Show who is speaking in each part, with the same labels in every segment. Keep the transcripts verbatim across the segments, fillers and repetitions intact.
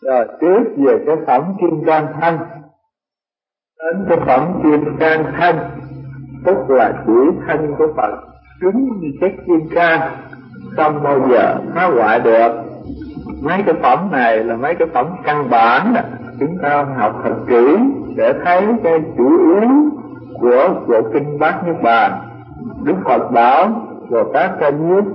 Speaker 1: Rồi tiếp về cái phẩm Kim Cang Thanh. Đến cái phẩm Kim Cang Thanh tức là chỉ thanh của Phật, cứng như chất kim cang, không bao giờ phá hoại được. Mấy cái phẩm này là mấy cái phẩm căn bản, chúng ta học thật kỹ để thấy cái chủ yếu của bộ kinh Bát Niết Bàn. Đức Phật bảo Bồ Tát Ca Diếp: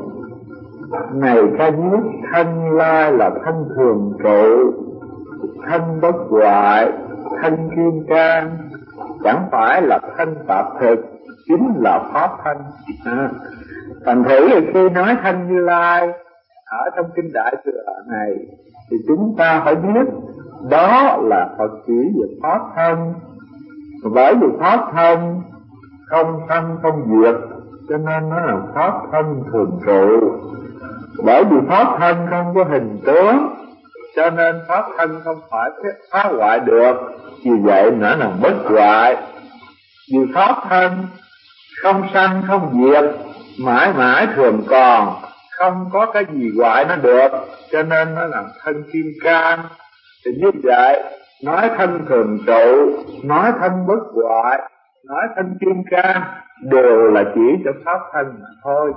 Speaker 1: này Ca Diếp, thanh lai là thanh thường trụ, thanh bất hoại, thanh kim cang, chẳng phải là thanh tạp thực, chính là pháp thanh. À, thành thử là khi nói thanh Như Lai ở trong kinh Đại Thừa này thì chúng ta phải biết đó là Phật chỉ về pháp thân. Bởi vì pháp thân không sanh không diệt, cho nên nó là pháp thân thường trụ. Bởi vì pháp thân không có hình tướng, cho nên pháp thân không phải phá hoại được, vì vậy nó là bất hoại. Vì pháp thân không sanh không diệt, mãi mãi thường còn, không có cái gì hoại nó được, cho nên nó là thân kim cang. Thì như vậy, nói thân thường trụ, nói thân bất hoại, nói thân kim cang đều là chỉ cho pháp thân mà thôi.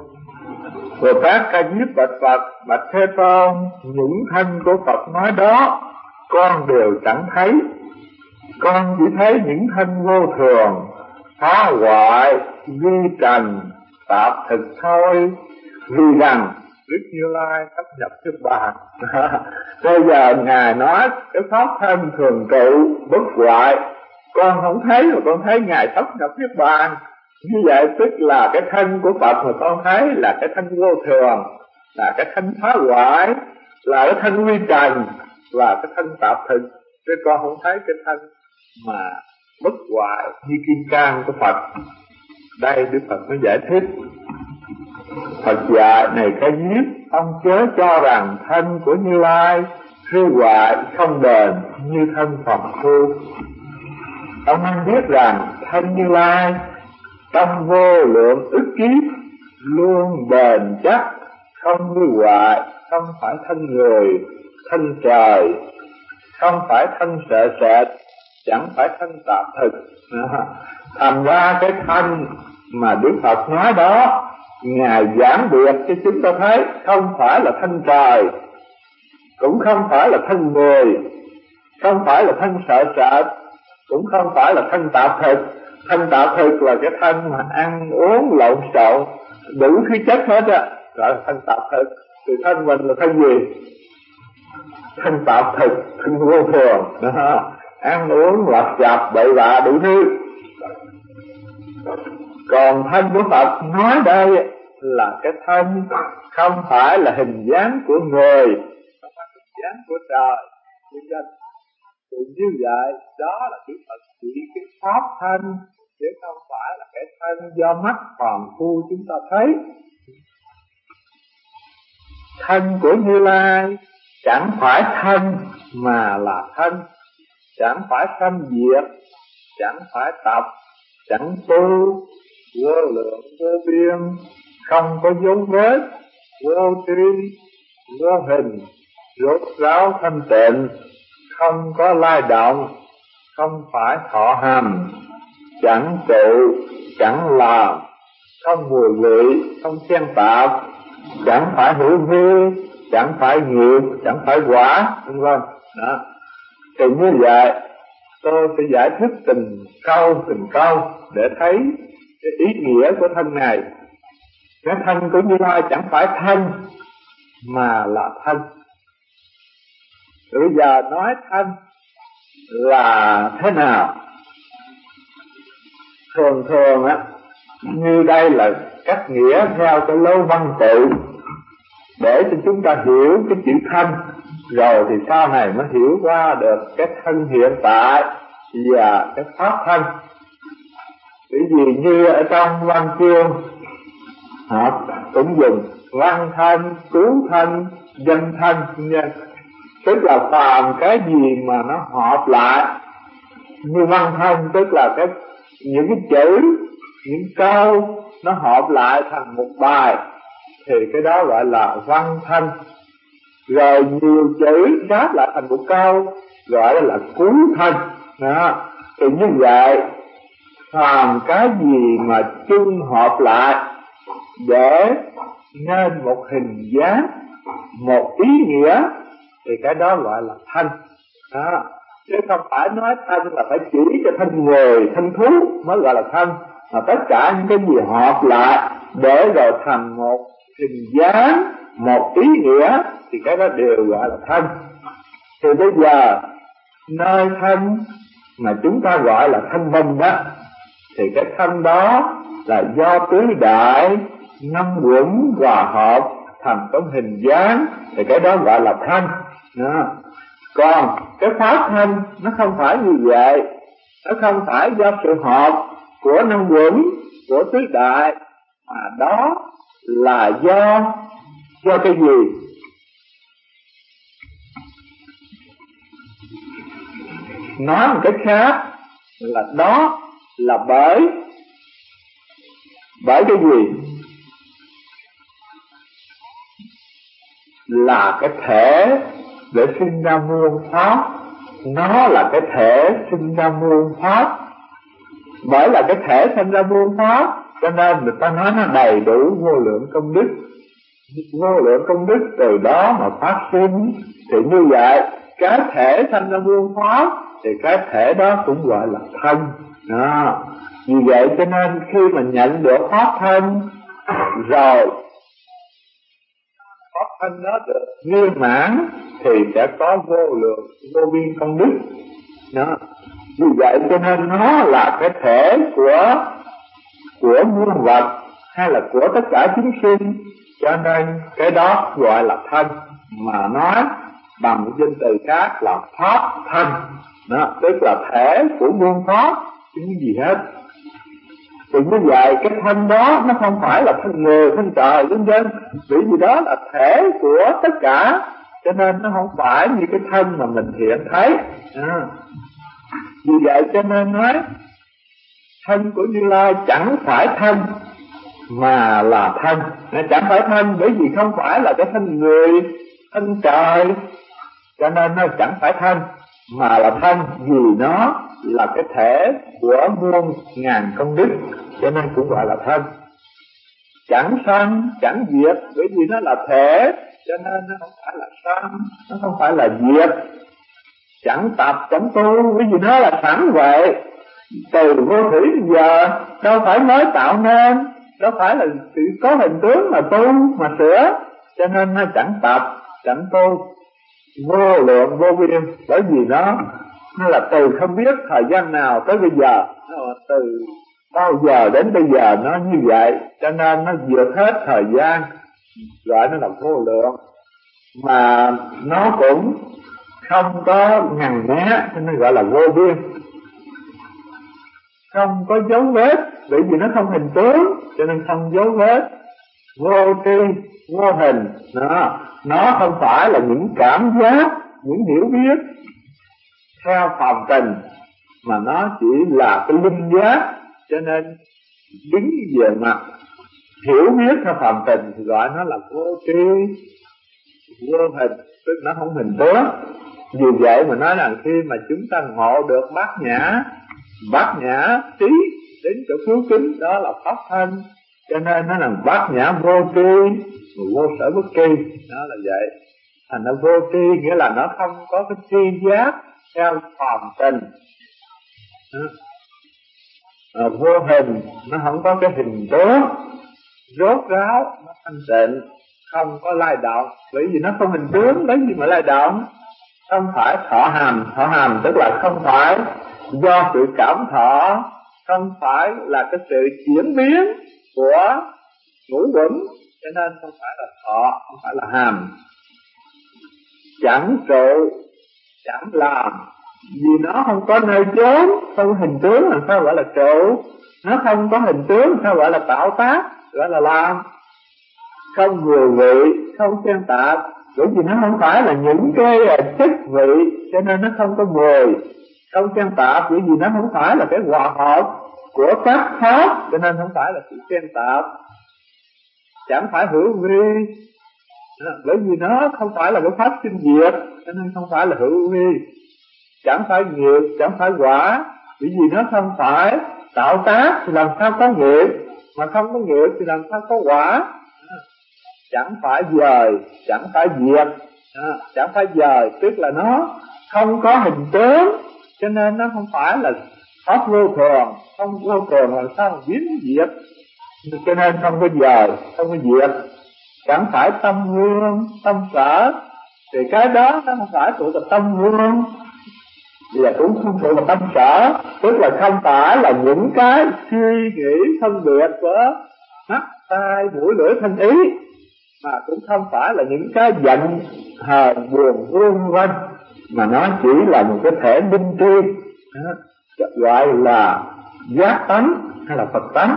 Speaker 1: Bồ Tát Ca Diếp bạch Phật: bạch Thế Tôn, những thân của Phật nói đó con đều chẳng thấy, con chỉ thấy những thân vô thường, phá hoại, vi trần, tạp thực thôi. Vì rằng Đức Như Lai thâm nhập Niết Bàn. Bây giờ Ngài nói cái pháp thân thường trụ bất hoại, con không thấy mà con thấy Ngài thâm nhập Niết Bàn. Như vậy tức là cái thân của Phật mà con thấy là cái thân vô thường, là cái thân phá hoại, là cái thân vi trần, là cái thân tạp thực. Chứ con không thấy cái thân mà bất hoại như kim cang của Phật. Đây Đức Phật mới giải thích. Phật dạy: này Ca Diếp, ông chớ cho rằng thân của Như Lai hư hoại không bền như thân phàm phu. Ông nên biết rằng thân Như Lai trong vô lượng ức kiếp luôn bền chắc, không hư hoại, không phải thân người, thân trời, không phải thân sợ sệt, chẳng phải thân tạp thực. Thành ra cái thân mà Đức Phật nói đó, Ngài giảng biệt cho chúng ta thấy không phải là thân trời, cũng không phải là thân người, không phải là thân sợ sệt, cũng không phải là thân tạp thực. Thân tạp thực là cái thân mà ăn uống lộn xộn đủ thứ chất hết á, gọi là thân tạp thực. Thì thân mình là thân gì? Thân tạp thực, thân vô thường đó. Ăn uống lặt vặt bậy bạ đủ thứ. Còn thân của Phật nói đây là cái thân không phải là hình dáng của người, không phải hình dáng của trời, của dân. Thì như vậy đó là Đức Phật chỉ cái pháp thân, chứ không phải là cái thân do mắt phàm phu chúng ta thấy. Thân của Như Lai chẳng phải thân mà là thân, chẳng phải sanh diệt, chẳng phải tập, chẳng tu, vô lượng vô biên, không có dấu vết, vô tri, vô hình, rốt ráo thanh tịnh, không có lai động, không phải thọ hành, chẳng trụ, chẳng làm, không mùi vị, không xen tạp, chẳng phải hữu vi, chẳng phải nghiệp, chẳng phải quả, vân vân. Đó. Thì như vậy tôi sẽ giải thích từng câu từng câu để thấy cái ý nghĩa của thân này. Cái thân của Như Lai chẳng phải thân mà là thân. Bây giờ nói thân là thế nào? Thường thường á, như đây là cách nghĩa theo cái lối văn tự để cho chúng ta hiểu cái chữ thân, rồi thì sau này mới hiểu qua được cái thân hiện tại và cái pháp thân. Bởi vì như ở trong văn chương họ cũng dùng văn thân, cứu thân, dân thân, tức là phàm cái gì mà nó hợp lại. Như văn thân tức là cái những cái chữ, những câu nó hợp lại thành một bài, thì cái đó gọi là văn thân. rồi nhiều chữ đáp lại thành một câu gọi là cú thân. Đó. Thì như vậy phàm cái gì mà chung hợp lại để nên một hình dáng, một ý nghĩa, thì cái đó gọi là thân. Đó. Chứ không phải nói thân là phải chỉ cho thân người, thân thú mới gọi là thân, mà tất cả những cái gì hợp lại để rồi thành một hình dáng, một ý nghĩa, thì cái đó đều gọi là thân. Thì bây giờ nơi thân mà chúng ta gọi là thân mình đó, thì cái thân đó là do tứ đại năm quẩn hòa hợp thành cái hình dáng, thì cái đó gọi là thân. Đó. Còn cái pháp thân nó không phải như vậy, nó không phải do sự hợp của năm quẩn, của tứ đại, mà đó là do do cái gì? Nói một cách khác là đó là bởi bởi cái gì? Là cái thể để sinh ra muôn pháp. Nó là cái thể sinh ra muôn pháp. Bởi là cái thể sinh ra muôn pháp, cho nên người ta nói nó đầy đủ vô lượng công đức. Vô lượng công đức từ đó mà phát sinh. Thì như vậy cái thể sinh ra muôn pháp, thì cái thể đó cũng gọi là thân. Đó. Vì vậy cho nên khi mà nhận được pháp thân rồi, pháp thân đó được viên mãn, thì sẽ có vô lượng vô biên công đức. Đó. Vì vậy cho nên nó là cái thể của của muôn vật, hay là của tất cả chúng sinh, cho nên cái đó gọi là thân. Mà nói bằng một danh từ khác là pháp thân. Đó, tức là thể của muôn pháp, chứ gì hết. Thì như vậy cái thân đó nó không phải là thân người, thân trời, vân vân, vì gì đó là thể của tất cả, cho nên nó không phải như cái thân mà mình hiện thấy. À. Vì vậy cho nên nói thân của Như Lai chẳng phải thân mà là thân. Chẳng phải thân bởi vì không phải là cái thân người, thân trời, cho nên nó chẳng phải thân mà là thân, vì nó là cái thể của muôn ngàn công đức, cho nên cũng gọi là thân. Chẳng sanh, chẳng diệt, bởi vì nó là thể, cho nên nó không phải là sanh, nó không phải là diệt. Chẳng tập, chẳng tu, bởi vì nó là sẵn vậy. Từ vô thủy bây giờ đâu phải mới tạo nên, đâu phải là sự có hình tướng mà tu, mà sửa, cho nên nó chẳng tập, chẳng tu, vô lượng vô biên. Bởi vì nó nó là từ không biết thời gian nào tới bây giờ, nó là từ bao giờ đến bây giờ nó như vậy, cho nên nó vượt hết thời gian, gọi nó là vô lượng. Mà nó cũng không có ngần né, cho nên gọi là vô biên. Không có dấu vết, bởi vì nó không hình tướng, cho nên không dấu vết. Vô tri, vô hình. Nó, nó không phải là những cảm giác, những hiểu biết theo phàm tình, mà nó chỉ là cái linh giác. Cho nên đứng về mặt hiểu biết theo phàm tình thì gọi nó là vô tri, vô hình, tức nó không hình tướng. Vì vậy mà nói rằng khi mà chúng ta ngộ được bát nhã, bát nhã trí đến chỗ cứu kính, đó là pháp thân. Cho nên nó là bát nhã vô tri, vô sở bất tri, đó là vậy. Thành nó vô tri nghĩa là nó không có cái tri giác theo phàm tình. À, vô hình, nó không có cái hình tướng rốt ráo, nó thanh tịnh, không có lay động. Bởi vì nó không hình tướng, lấy gì mà lay động? Không phải thọ hàm, thọ hàm tức là không phải do sự cảm thọ, không phải là cái sự chuyển biến của ngũ quẩn, cho nên không phải là thọ, không phải là hàm. Chẳng trụ, chẳng làm, vì nó không có nơi chốn, không có hình tướng làm sao gọi là trụ. Nó không có hình tướng sao gọi là tạo tác, gọi là làm. Không vừa vị, không xen tạp, bởi vì nó không phải là những cái chất vị, cho nên nó không có mùi. Không xen tạp, bởi vì nó không phải là cái hòa hợp của các pháp, cho nên không phải là sự xen tạp. Chẳng phải hữu vi, Bởi vì nó không phải là cái pháp sinh diệt, cho nên không phải là hữu vi, chẳng phải nghiệp, chẳng phải quả. Bởi vì nó không phải tạo tác thì làm sao có nghiệp, mà không có nghiệp thì làm sao có quả. Chẳng phải dời, chẳng phải diệt, chẳng phải dời, tức là nó không có hình tướng, cho nên nó không phải là pháp vô thường. Không vô thường làm sao mà biến diệt, cho nên không có dời, không có diệt. Chẳng phải tâm vương, tâm sở, thì cái đó nó không phải thuộc về tâm vương, và cũng không thuộc về tâm sở. Tức là không phải là những cái suy nghĩ phân biệt của mắt, tai, mũi, lưỡi, thân, ý, mà cũng không phải là những cái giận, hờn, buồn, vương vân, mà nó chỉ là một cái thể minh tri, gọi là giác tánh hay là Phật tánh.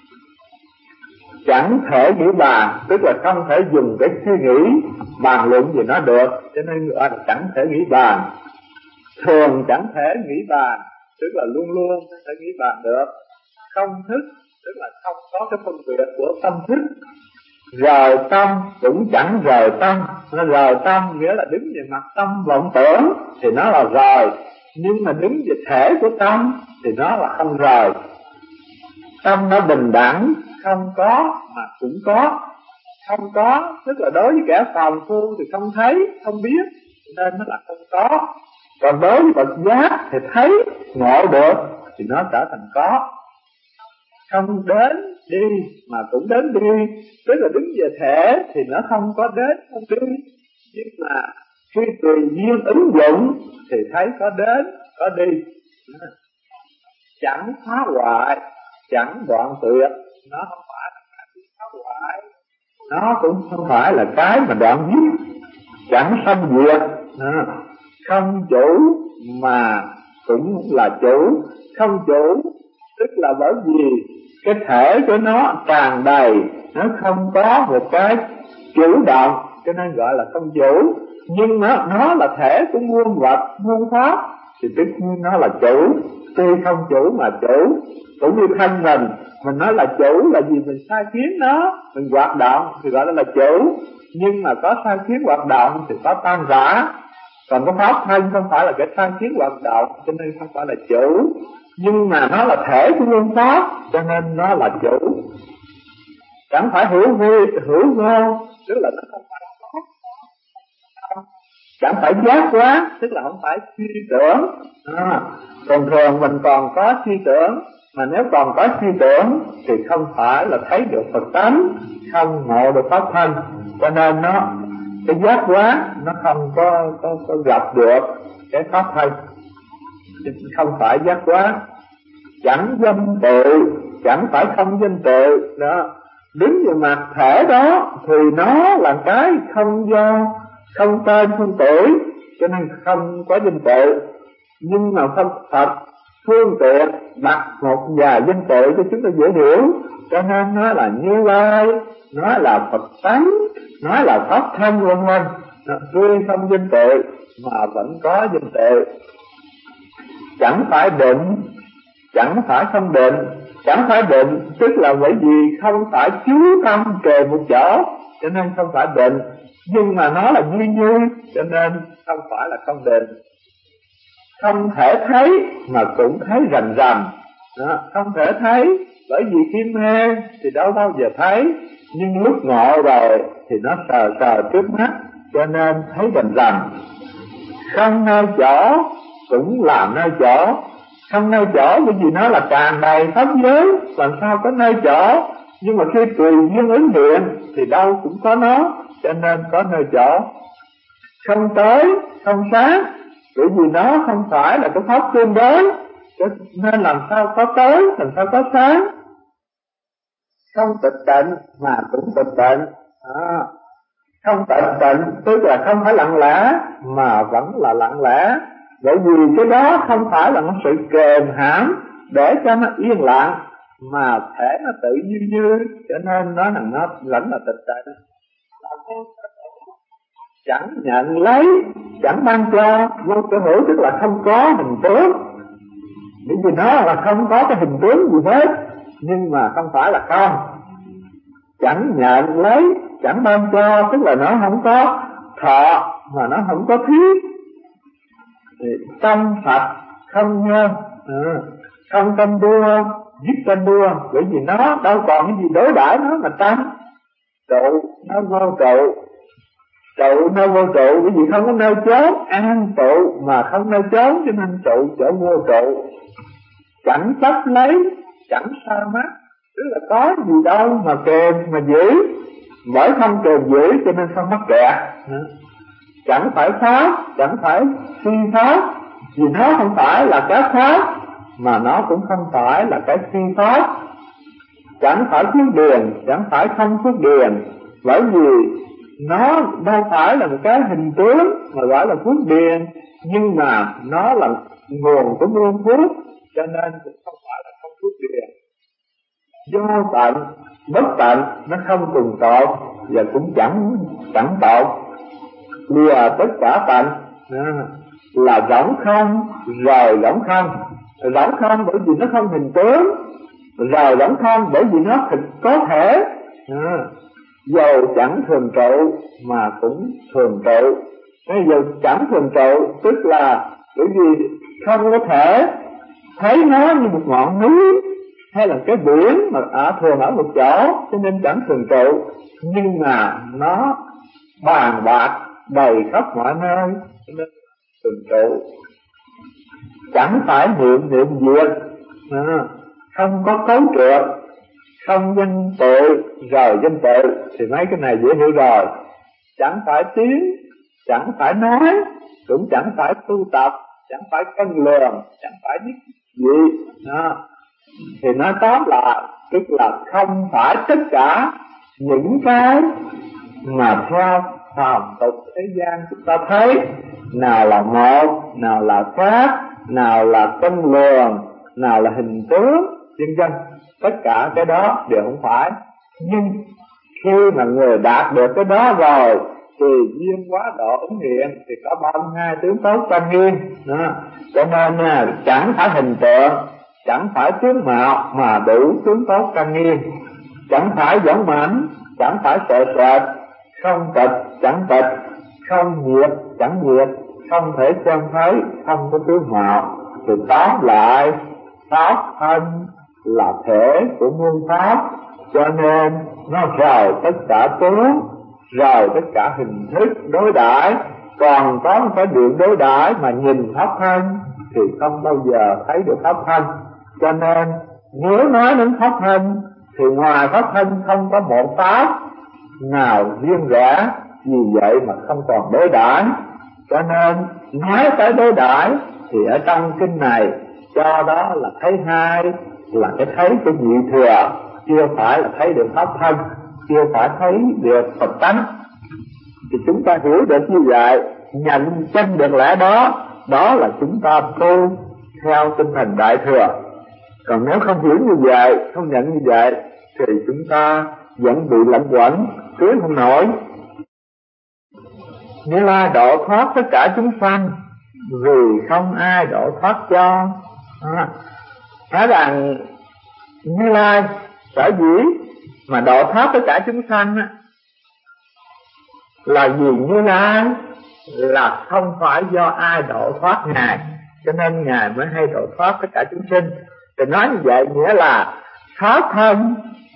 Speaker 1: Chẳng thể nghĩ bàn, tức là không thể dùng cái suy nghĩ bàn luận gì nó được, cho nên gọi là chẳng thể nghĩ bàn. Thường chẳng thể nghĩ bàn, tức là luôn luôn không thể nghĩ bàn được. Không thức, tức là không có cái phân biệt của tâm thức. Rời tâm cũng chẳng rời tâm. Nó rời tâm nghĩa là đứng về mặt tâm vọng tưởng thì nó là rời, nhưng mà đứng về thể của tâm thì nó là không rời. Tâm nó bình đẳng, không có mà cũng có. Không có tức là đối với kẻ phàm phu thì không thấy, không biết, nên nó là không có. Còn đối với bậc giác thì thấy, ngộ được thì nó trở thành có. Không đến đi mà cũng đến đi, tức là đứng về thể thì nó không có đến không đi, nhưng mà khi tùy duyên ứng dụng thì thấy có đến có đi. Chẳng phá hoại, chẳng đoạn tuyệt, nó không phải là cái phá hoại, nó cũng không phải là cái mà đoạn dứt. Chẳng sanh diệt, không chủ mà cũng là chủ. Không chủ tức là bởi vì cái thể của nó tràn đầy, nó không có một cái chủ động, cho nên gọi là không chủ. Nhưng nó, nó là thể của muôn vật, muôn pháp, thì tất nhiên nó là chủ. Tuy không chủ mà chủ. Cũng như thân mình, mình nói là chủ là vì mình sai khiến nó, mình hoạt động thì gọi là chủ. Nhưng mà có sai khiến hoạt động thì có tan rã. Còn cái pháp thân không phải là cái sai khiến hoạt động, cho nên không phải là chủ. Nhưng mà nó là thể của nguyên pháp, cho nên nó là chủ. Chẳng phải hữu vi, hữu vô, tức là nó không phải có. Chẳng phải giác quá, tức là không phải suy tưởng. À, thường thường mình còn có suy tưởng, mà nếu còn có suy tưởng thì không phải là thấy được Phật tánh, không ngộ được pháp thân. Cho nên nó cái giác quá nó không có, có, có gặp được cái pháp thân, không phải giác quá. Chẳng danh tự, chẳng phải không danh tự đó. Đứng về mặt thể đó thì nó là cái không do, không tên không tuổi, cho nên không có danh tự. Nhưng mà Phật Phật phương tiện đặt một vài danh tự cho chúng ta dễ hiểu, cho nên nó là Như Lai, nó là Phật tánh, nó là pháp thân vân vân. Tuy không danh tự mà vẫn có danh tự. Chẳng phải định, chẳng phải không định. Chẳng phải định tức là bởi vì không phải chú tâm kề một chỗ, cho nên không phải định. Nhưng mà nó là như như, cho nên không phải là không định. Không thể thấy mà cũng thấy rành rành. Đó, không thể thấy bởi vì khi mê thì đâu bao giờ thấy, nhưng lúc ngộ rồi thì nó sờ sờ trước mắt, cho nên thấy rành rành. Không nơi chỗ cũng là nơi chỗ. Không nơi chỗ bởi vì nó là tràn đầy pháp giới, làm sao có nơi chỗ. Nhưng mà khi tùy duyên ứng hiện thì đâu cũng có nó, cho nên có nơi chỗ. Không tới, không sáng, bởi vì nó không phải là cái pháp tương đối, nên làm sao có tới, làm sao có sáng. Không tịch tịnh mà cũng tịch tịnh. À, không tịch tịnh tức là không phải lặng lẽ mà vẫn là lặng lẽ, bởi vì cái đó không phải là một sự kềm hãm để cho nó yên lặng, mà thể nó tự như như, cho nên nó là nó vẫn là tịch tịnh. Chẳng nhận lấy, chẳng mang cho, vô sở hữu tức là không có hình tướng, bởi vì nó là không có cái hình tướng gì hết, nhưng mà không phải là không. Chẳng nhận lấy, chẳng ban cho, tức là nó không có thọ mà nó không có thiết. Tâm Phật không nhân, à, không tranh đua, giết tranh đua, bởi vì nó đâu còn cái gì đối đãi nó mà tranh. Trụ nó vô trụ, trụ nó vô trụ, bởi vì không có nơi chốn, an trụ mà không nơi chốn, cho nên trụ trở vô trụ. Chẳng chấp lấy, chẳng sa mắt, tức là có gì đâu mà kèm mà giữ, bởi không kèm giữ cho nên không mắc kẹt. Chẳng phải pháp, chẳng phải phi pháp, vì nó không phải là cái pháp mà nó cũng không phải là cái phi pháp. Chẳng phải phước điền, chẳng phải không phước điền, bởi vì nó đâu phải là một cái hình tướng mà gọi là phước điền, nhưng mà nó là nguồn của muôn phước, cho nên cũng không phải là không phước điền. Vô tận, bất tận, nó không cùng tột và cũng chẳng chẳng tột. Lìa tất cả tận là rỗng không, rời rỗng không. Rỗng không bởi vì nó không hình tướng, rời rỗng không bởi vì nó thực có thể. À, dầu chẳng thường trụ mà cũng thường trụ. Cái dầu chẳng thường trụ tức là bởi vì không có thể thấy nó như một ngọn núi hay là cái biển mà ở thường ở một chỗ, cho nên chẳng thường trụ. Nhưng mà nó bàn bạc đầy khắp mọi nơi, cho nên thường trụ. Chẳng phải niệm niệm diệt, à, không có cấu trượt, không danh tự rời danh tự, thì mấy cái này dễ hiểu rồi. Chẳng phải tiếng, chẳng phải nói, cũng chẳng phải tu tập, chẳng phải cân lường, chẳng phải biết gì. Đó. Thì nói tóm lại, tức là không phải tất cả những cái mà theo phàm tục thế gian chúng ta thấy, nào là một, nào là khác, nào là cân lường, nào là hình tướng, vân vân. Tất cả cái đó đều không phải. Nhưng khi mà người đạt được cái đó rồi thì duyên quá độ ứng hiện, thì có ba mươi hai tướng tốt trang nghiêm. Đó. Cho nên chẳng phải hình tượng, chẳng phải tướng mạo mà đủ tướng tốt trang nghiêm. Chẳng phải giống mảnh, chẳng phải sợ sệt, không tịch, chẳng tịch, không nhiệt, chẳng nhiệt, không thể xem thấy, không có tướng mạo. Thì tóm lại, pháp thân là thể của muôn pháp, cho nên nó rời tất cả tướng, rời tất cả hình thức đối đãi. Còn có một cái điện đối đãi mà nhìn pháp thân thì không bao giờ thấy được pháp thân. Cho nên nếu nói đến pháp thân thì ngoài pháp thân không có một pháp nào riêng rẽ, vì vậy mà không còn đối đãi. Cho nên nói tới đối đãi thì ở trong kinh này cho đó là thấy hai, là cái thấy của nhị thừa, chưa phải là thấy được pháp thân, chưa phải thấy được Phật tánh. Thì chúng ta hiểu được như vậy, nhận chân được lẽ đó, đó là chúng ta tu theo tinh thần đại thừa. Còn nếu không hiểu như vậy, không nhận như vậy, thì chúng ta vẫn bị lẫn quẩn, cưới không nổi. Như Lai độ thoát tất cả chúng sanh, vì không ai độ thoát cho. À, nói rằng Như Lai sở dĩ mà độ thoát tất cả chúng sanh á, là vì Như Lai là không phải do ai độ thoát Ngài, cho nên Ngài mới hay độ thoát tất cả chúng sinh. Thì nói như vậy nghĩa là pháp thân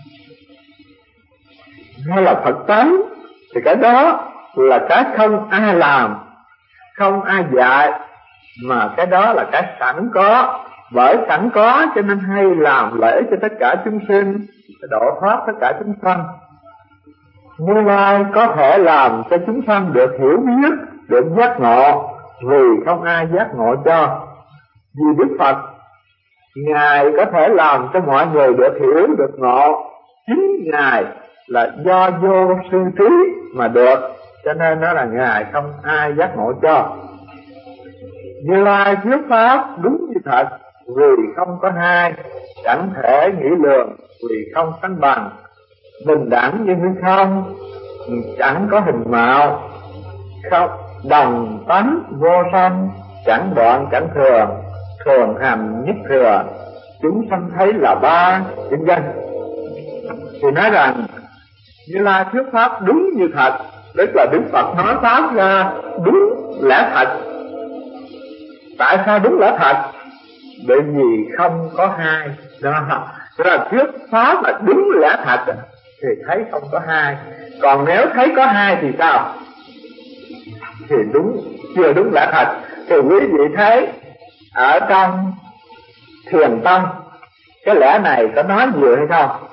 Speaker 1: hay là Phật tánh thì cái đó là cái không ai làm, không ai dạy, mà cái đó là cái sẵn có. Bởi sẵn có cho nên hay làm lễ cho tất cả chúng sinh, độ thoát tất cả chúng sanh. Như Lai có thể làm cho chúng sanh được hiểu biết, được giác ngộ, vì không ai giác ngộ cho. Vì Đức Phật Ngài có thể làm cho mọi người được hiểu, được ngộ, chính Ngài là do vô sư trí mà được, cho nên nó là Ngài không ai giác ngộ cho. Như Lai thuyết pháp đúng như thật, vì không có hai, chẳng thể nghĩ lường, vì không sánh bằng, bình đẳng như hư không, chẳng có hình mạo, không đồng tánh vô sanh, chẳng đoạn chẳng thường, thường hành nhất thừa, chúng sanh thấy là ba, vân vân. Thì nói rằng Như Lai thuyết pháp đúng như thật, tức là Đức Phật nói pháp ra đúng lẽ thật. Tại sao đúng lẽ thật? Bởi vì không có hai. Đó, tức là thuyết pháp là đúng lẽ thật thì thấy không có hai. Còn nếu thấy có hai thì sao? Thì đúng, chưa đúng lẽ thật. Thì quý vị thấy ở trong Thiền Tông cái lẽ này có nói nhiều hay không?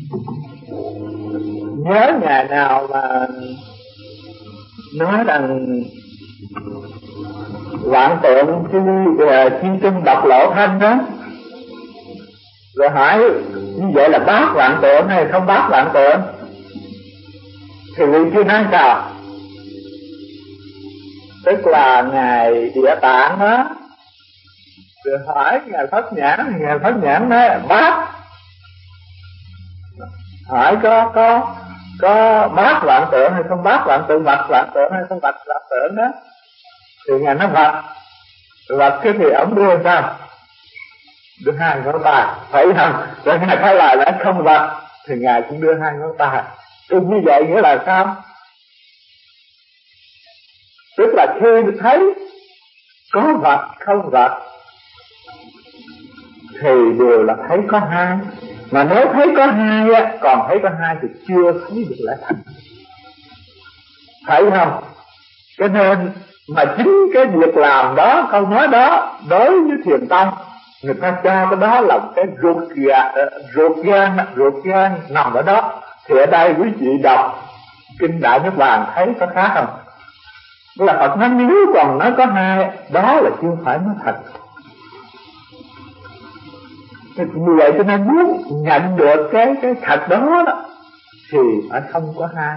Speaker 1: Nhớ ngày nào mà nói rằng Vạn Tượng chi, chi chung độc lộ thanh đó, rồi hỏi như vậy là bác Vạn Tượng hay không bác Vạn Tượng? Thì vị chưa nói sao? Tức là Ngài Địa Tạng đó, rồi hỏi Ngài Pháp Nhãn, Ngài Pháp Nhãn nói bác. Hỏi có có có bác Vạn Tượng hay không bác Vạn Tượng, vật Vạn Tượng hay không vật Vạn Tượng đó? Thì Ngài nói vật. Vật cái thì ổng đưa sao? Đưa hai ngón tay, phải không? Rồi Ngài thấy là đã không vật thì Ngài cũng đưa hai ngón tay. Thì như vậy nghĩa là sao? Tức là khi thấy có vật không vật thì đều là thấy có hai. Mà nếu thấy có hai á, còn thấy có hai thì chưa thấy được lẽ thật, phải không? Cho nên mà chính cái việc làm đó, câu nói đó đối với Thiền Tông, người ta cho cái đó là cái ruột gà, ruột gan, ruột gan nằm ở đó. Thì ở đây quý vị đọc Kinh Đại Niết Bàn thấy có khác không? Là Phật nói nếu còn nói có hai, đó là chưa phải nói thật. Như vậy cho nên muốn nhận được cái cái thật đó, đó thì phải không có hai.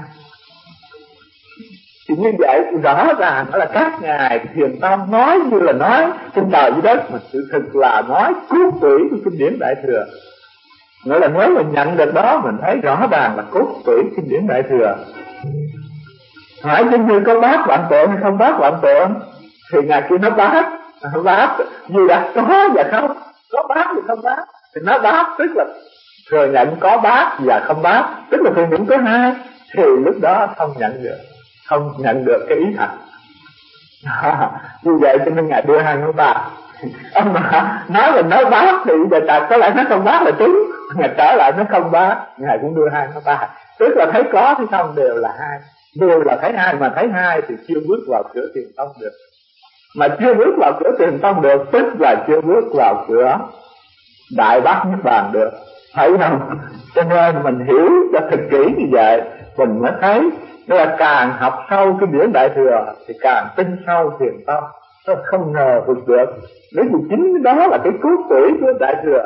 Speaker 1: Thì như vậy rõ ràng đó là các ngài Thiền Tông nói như là nói trên trời dưới đất, mà sự thực là nói cốt tủy của kinh điển Đại Thừa. Nghĩa là nếu mình nhận được đó, mình thấy rõ ràng là cốt tủy kinh điển Đại Thừa. Hỏi chứ như có bác Vạn Tượng hay không bác Vạn Tượng? Thì ngài kia nói bác, bác như đã có và không, có bác thì không bác. Thì nói bác tức là thừa nhận có bác và không bác, tức là thừa nhận có hai. Thì lúc đó không nhận được, không nhận được cái ý thật. À, như vậy cho nên ngài đưa hai ngón tay. Ông mà nói mình nói bác thì giờ thật có lẽ nó không bác là đúng. Ngài trở lại nó không bác, ngài cũng đưa hai ngón tay. Tức là thấy có thì không đều là hai, đều là thấy hai. Mà thấy hai thì chưa bước vào cửa Thiền Tông được. Mà chưa bước vào cửa Thiền Tông được tức là chưa bước vào cửa Đại Bác Niết Bàn được, phải không? Cho nên mình hiểu cho thật kỹ như vậy, mình mới thấy là càng học sâu kinh điển Đại Thừa thì càng tin sâu Thiền Tông. Nó không ngờ vượt được, bởi vì chính đó là cái cốt tủy của Đại Thừa.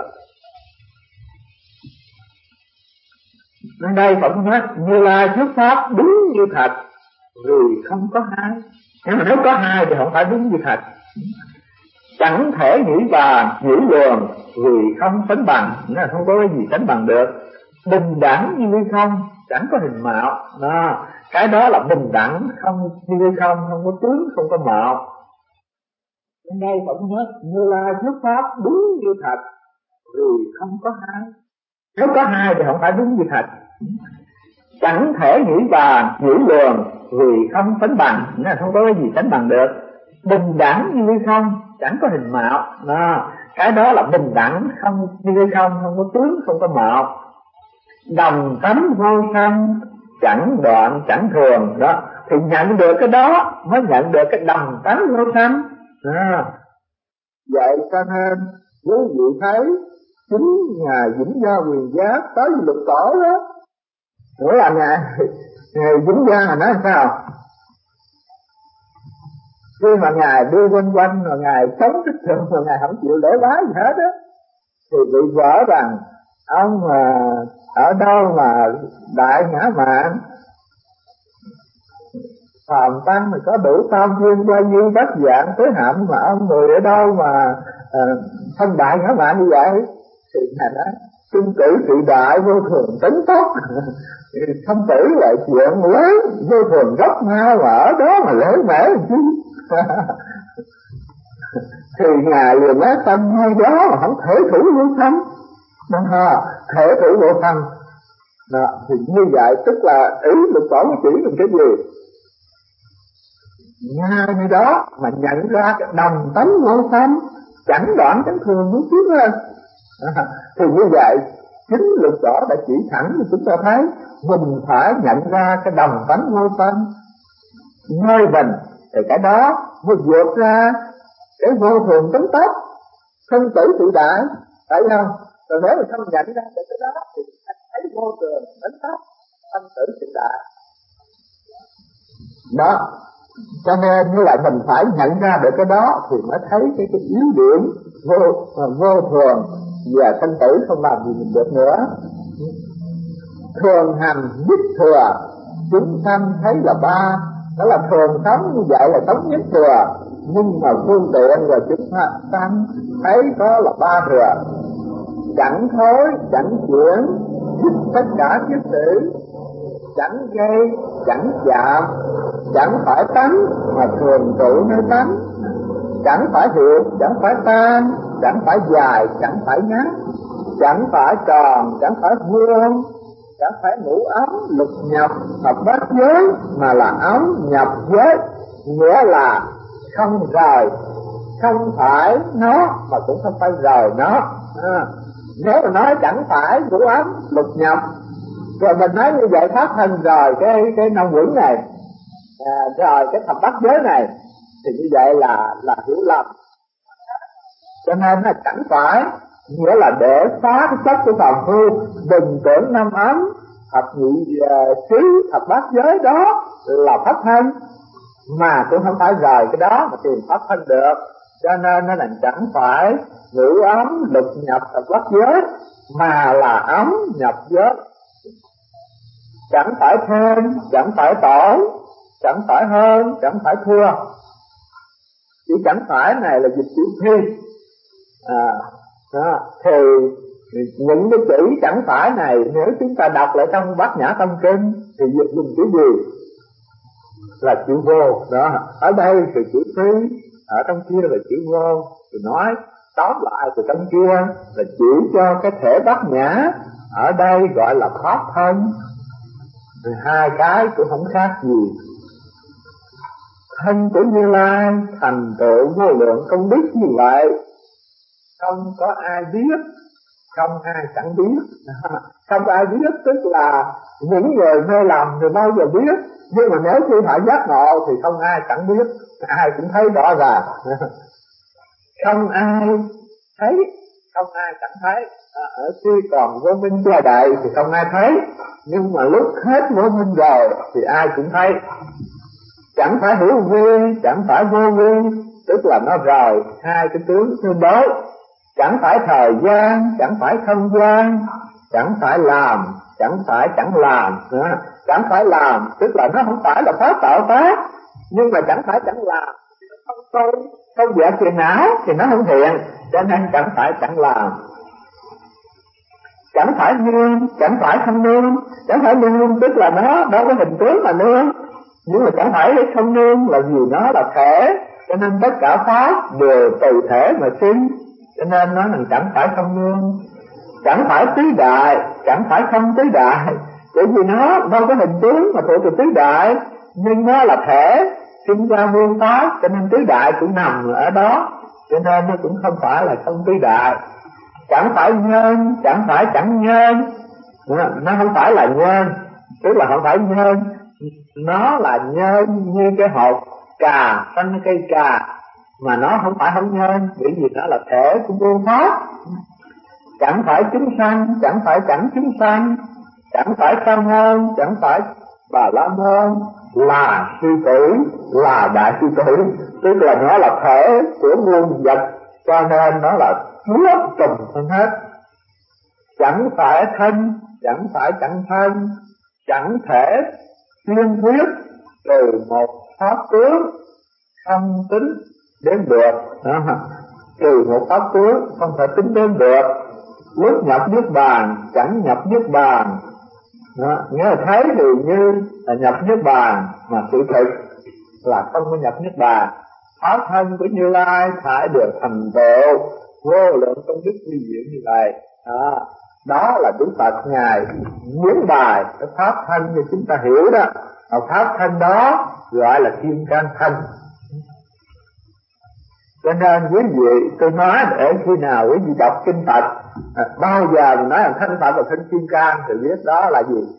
Speaker 1: Nên đây Phật nói Như Lai thuyết pháp đúng như thật vì không có hai. Nhưng mà nếu có hai thì không phải đúng như thật. Chẳng thể nghĩ bàn, nghĩ lường vì không sánh bằng, nghĩa là không có cái gì sánh bằng được. Bình đẳng như ly không, chẳng có hình mạo. Đó, cái đó là bình đẳng, không như ly không, không có tướng, không có mạo. Nên đây Phật nói Như Lai thuyết pháp đúng như thật vì không có hai. Nếu có hai thì không phải đúng như thật. Chẳng thể nghĩ bàn, nghĩ lường vì không sánh bằng, nghĩa là không có cái gì sánh bằng được. Bình đẳng như ly không, chẳng có hình mạo. Đó, cái đó là bình đẳng, không như ly không, không có tướng, không có mạo. Đồng tánh vô sanh, chẳng đoạn, chẳng thường. Đó, thì nhận được cái đó mới nhận được cái đồng tánh vô sanh. Đó. Vậy cho nên quý vị thấy chính Ngài Vĩnh Gia Quyền Giác tới lục tổ đó, nghĩa là Ngài, Ngài Vĩnh Gia nói sao? Khi mà Ngài đưa quanh quanh mà Ngài sống tích thường mà Ngài không chịu lễ bái gì hết á, thì bị vỡ rằng ông mà ở đâu mà đại ngã mạn phàm tăng mà có đủ tam duyên qua duyên bất dạng tới hạnh, mà ông người ở đâu mà uh, thân đại ngã mạn như vậy? Thì Ngài nói sinh tử tự đại vô thường tính tốc. Không tử lại chuyện lớn vô thường rất mau mà ở đó mà lễ mễ chứ. Thì Ngài liền nói tâm ngay đó mà không thể thủ vô sanh. Thể thủ vô sanh Đó, thì như vậy tức là ý lục tổ chỉ mình cái gì? Ngay như đó mà nhận ra cái đồng tánh vô sanh, chẳng đoạn chẳng thường muốn tiến lên. À, thì như vậy chính lục tổ đã chỉ thẳng cho chúng ta thấy mình phải nhận ra cái đồng tánh vô sanh nơi mình, thì cái đó mới vượt ra cái vô thường tánh tóc, không tử tự đại, phải không? Rồi nếu mình không nhận ra được cái đó thì anh thấy vô thường tánh tóc, không tử tự đại. Đó, cho nên như là mình phải nhận ra được cái đó thì mới thấy cái, cái yếu điểm vô vô thường và sanh tử không làm gì mình được nữa. Thường hành nhất thừa, chúng sanh thấy là ba, đó là thường sống như vậy là sống nhất thừa, nhưng mà phương tiện rồi chúng sanh thấy có là ba thừa. Chẳng thối, chẳng chuyển, dứt tất cả kiết sử, chẳng gây, chẳng chạm, chẳng phải tánh mà thường trụ nơi tánh, chẳng phải hiệu, chẳng phải tan, chẳng phải dài, chẳng phải ngắn, chẳng phải tròn, chẳng phải vuông, chẳng phải ngũ ấm lục nhập hợp bát giới, mà là ấm nhập giới, nghĩa là không rời, không phải nó mà cũng không phải rời nó. À, nếu mà nói chẳng phải ngũ ấm lục nhập, rồi mình nói như vậy pháp thân rồi cái cái nông quẩn này, à, rồi cái thập bát giới này, thì như vậy là là hiểu lầm. Cho nên là chẳng phải nghĩa là để phá cái chất của phàm phu, đừng tưởng năm ấm thập nhị xứ thập bát giới đó là pháp thân, mà cũng không phải rời cái đó mà tìm pháp thân được. Cho nên nó là chẳng phải ngũ ấm lục nhập thập bát giới, mà là ấm nhập giới. Chẳng phải thêm, chẳng phải tổ, chẳng phải hơn, chẳng phải thua. Chỉ chẳng phải này là dịch chữ thi. À, đó, thì những cái chữ chẳng phải này nếu chúng ta đọc lại trong Bát Nhã Tâm Kinh thì dịch dùng chữ gì? Là chữ vô. Đó, ở đây thì chữ thi, ở trong kia là chữ vô. Thì nói tóm lại từ trong kia là chỉ cho cái thể Bát Nhã, ở đây gọi là pháp thân. Thì hai cái cũng không khác gì. Thân của Như Lai thành tựu vô lượng công đức như vậy, không có ai biết, không ai chẳng biết. Không ai biết tức là những người mê lầm thì bao giờ biết, nhưng mà nếu khi họ giác ngộ thì không ai chẳng biết, ai cũng thấy rõ ràng. Không ai thấy, không ai chẳng thấy. Ở khi còn vô minh chưa đầy thì không ai thấy, nhưng mà lúc hết vô minh rồi thì ai cũng thấy. Chẳng phải hữu vi, chẳng phải vô vi, tức là nó rời hai cái tướng tương đối. Chẳng phải thời gian, chẳng phải không gian, chẳng phải làm, chẳng phải chẳng làm nữa. Chẳng phải làm tức là nó không phải là pháp tạo tác, nhưng mà chẳng phải chẳng làm thì nó không tôi không vẽ chuyện não thì nó không thiện, cho nên chẳng phải chẳng làm. Chẳng phải nương, chẳng phải không nương. Chẳng phải nương tức là nó đâu có hình tướng mà nương, nhưng mà chẳng phải không nương là vì nó là thể, cho nên tất cả pháp đều từ thể mà sinh, cho nên nó là chẳng phải không nương. Chẳng phải tứ đại, chẳng phải không tứ đại, bởi vì nó đâu có hình tướng mà thuộc từ tứ đại, nhưng nó là thể sinh ra muôn pháp, cho nên tứ đại cũng nằm ở đó, cho nên nó cũng không phải là không tứ đại. Chẳng phải nhân, chẳng phải chẳng nhân, nó không phải là nhân, tức là không phải nhân, nó là nhân như cái hột cà, xanh cây cà, mà nó không phải không nhân, bởi vì nó là thể của vô pháp. Chẳng phải chúng sanh, chẳng phải chẳng chúng sanh, chẳng phải Sa Môn, chẳng phải Bà La Môn, là sư tử, là đại sư tử, tức là nó là thể của muôn vật, cho nên nó là chúa trùm hơn hết. Chẳng phải thân, chẳng phải chẳng thân, chẳng thể tuyên thuyết từ một pháp tướng không tính đến được. Đó. Từ một pháp tướng không thể tính đến được. Lúc nhập niết bàn chẳng nhập niết bàn. Đó. Nghĩa là thấy thì như là nhập niết bàn, mà sự thực là không có nhập niết bàn. Pháp thân của Như Lai phải được thành tựu vô lượng công đức vi diệu như vậy. Đó. Đó là Đức Phật Ngài muốn bài cái pháp thanh cho chúng ta hiểu đó. Và pháp thanh đó gọi là kim cang thanh. Cho nên quý vị, tôi nói để khi nào quý vị đọc kinh Phật, à, bao giờ mình nói là thanh Phật và thanh kim cang thì biết đó là gì?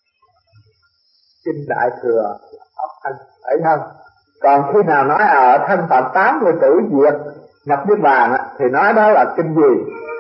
Speaker 1: Kinh Đại Thừa pháp thanh, phải không? Còn khi nào nói ở thanh Phật tám mươi tuổi diệt nhập niết bàn thì nói đó là kinh gì?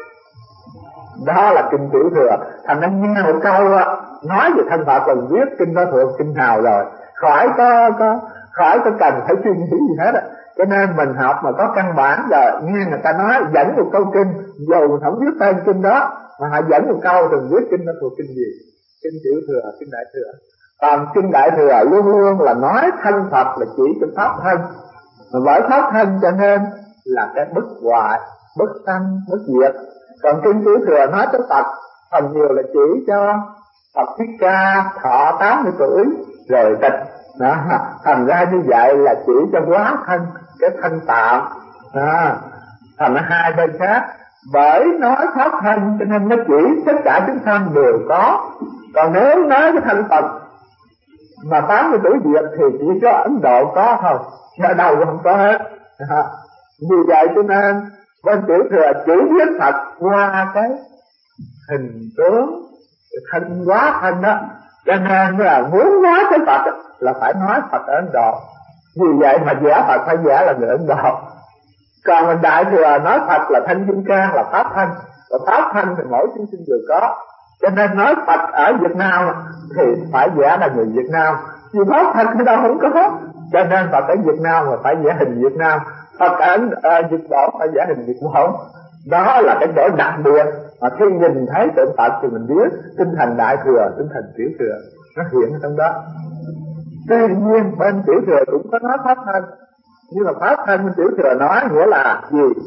Speaker 1: Đó là kinh Tiểu Thừa. Thành ra nghe một câu đó, nói về thanh Phật là biết kinh đó thuộc kinh nào rồi, khỏi có có khỏi có cần phải suy nghĩ gì hết á. Cho nên mình học mà có căn bản rồi, nghe người ta nói dẫn một câu kinh, dù mình không biết tên kinh đó mà họ dẫn một câu thì mình biết kinh đó thuộc kinh gì. Kinh Tiểu Thừa, kinh Đại Thừa. Còn kinh Đại Thừa luôn luôn là nói thanh Phật là chỉ cho pháp thân, mà bởi pháp thân cho nên là cái bất hoại, bất sanh, bất diệt. Còn kinh Tiểu Thừa nói tới Phật phần nhiều là chỉ cho Phật Thích Ca thọ tám mươi tuổi rồi tịch đó. Thành ra như vậy là chỉ cho quá thân, cái thân tạm đó. Thành ra hai bên khác, bởi nói pháp thân cho nên nó chỉ tất cả chúng sanh đều có. Còn nếu nói cái thân Phật mà tám mươi tuổi diệt thì chỉ có Ấn Độ có thôi, ở đâu cũng không có hết. Vì vậy cho nên bên Tiểu Thừa chỉ biết Phật qua cái hình tướng, cái thân hóa thân đó. Cho nên là muốn nói cái Phật là phải nói Phật ở Ấn Độ. Vì vậy mà vẽ Phật phải vẽ là người Ấn Độ. Còn mình Đại Thừa nói Phật là thanh kim cang, là pháp thanh. Và pháp thanh thì mỗi chúng sinh đều có. Cho nên nói Phật ở Việt Nam thì phải vẽ là người Việt Nam. Vì pháp thanh ở đâu không có. Cho nên Phật ở Việt Nam mà phải vẽ hình Việt Nam, Phật ở uh, Việt Độ phải vẽ hình Việt Độ. Đó là cái chỗ đặc biệt mà khi nhìn thấy tượng Phật thì mình biết tinh thần Đại Thừa, tinh thần Tiểu Thừa nó hiện ở trong đó. Tuy nhiên bên Tiểu Thừa cũng có nói pháp thân, nhưng mà pháp thân bên Tiểu Thừa nói nghĩa là gì?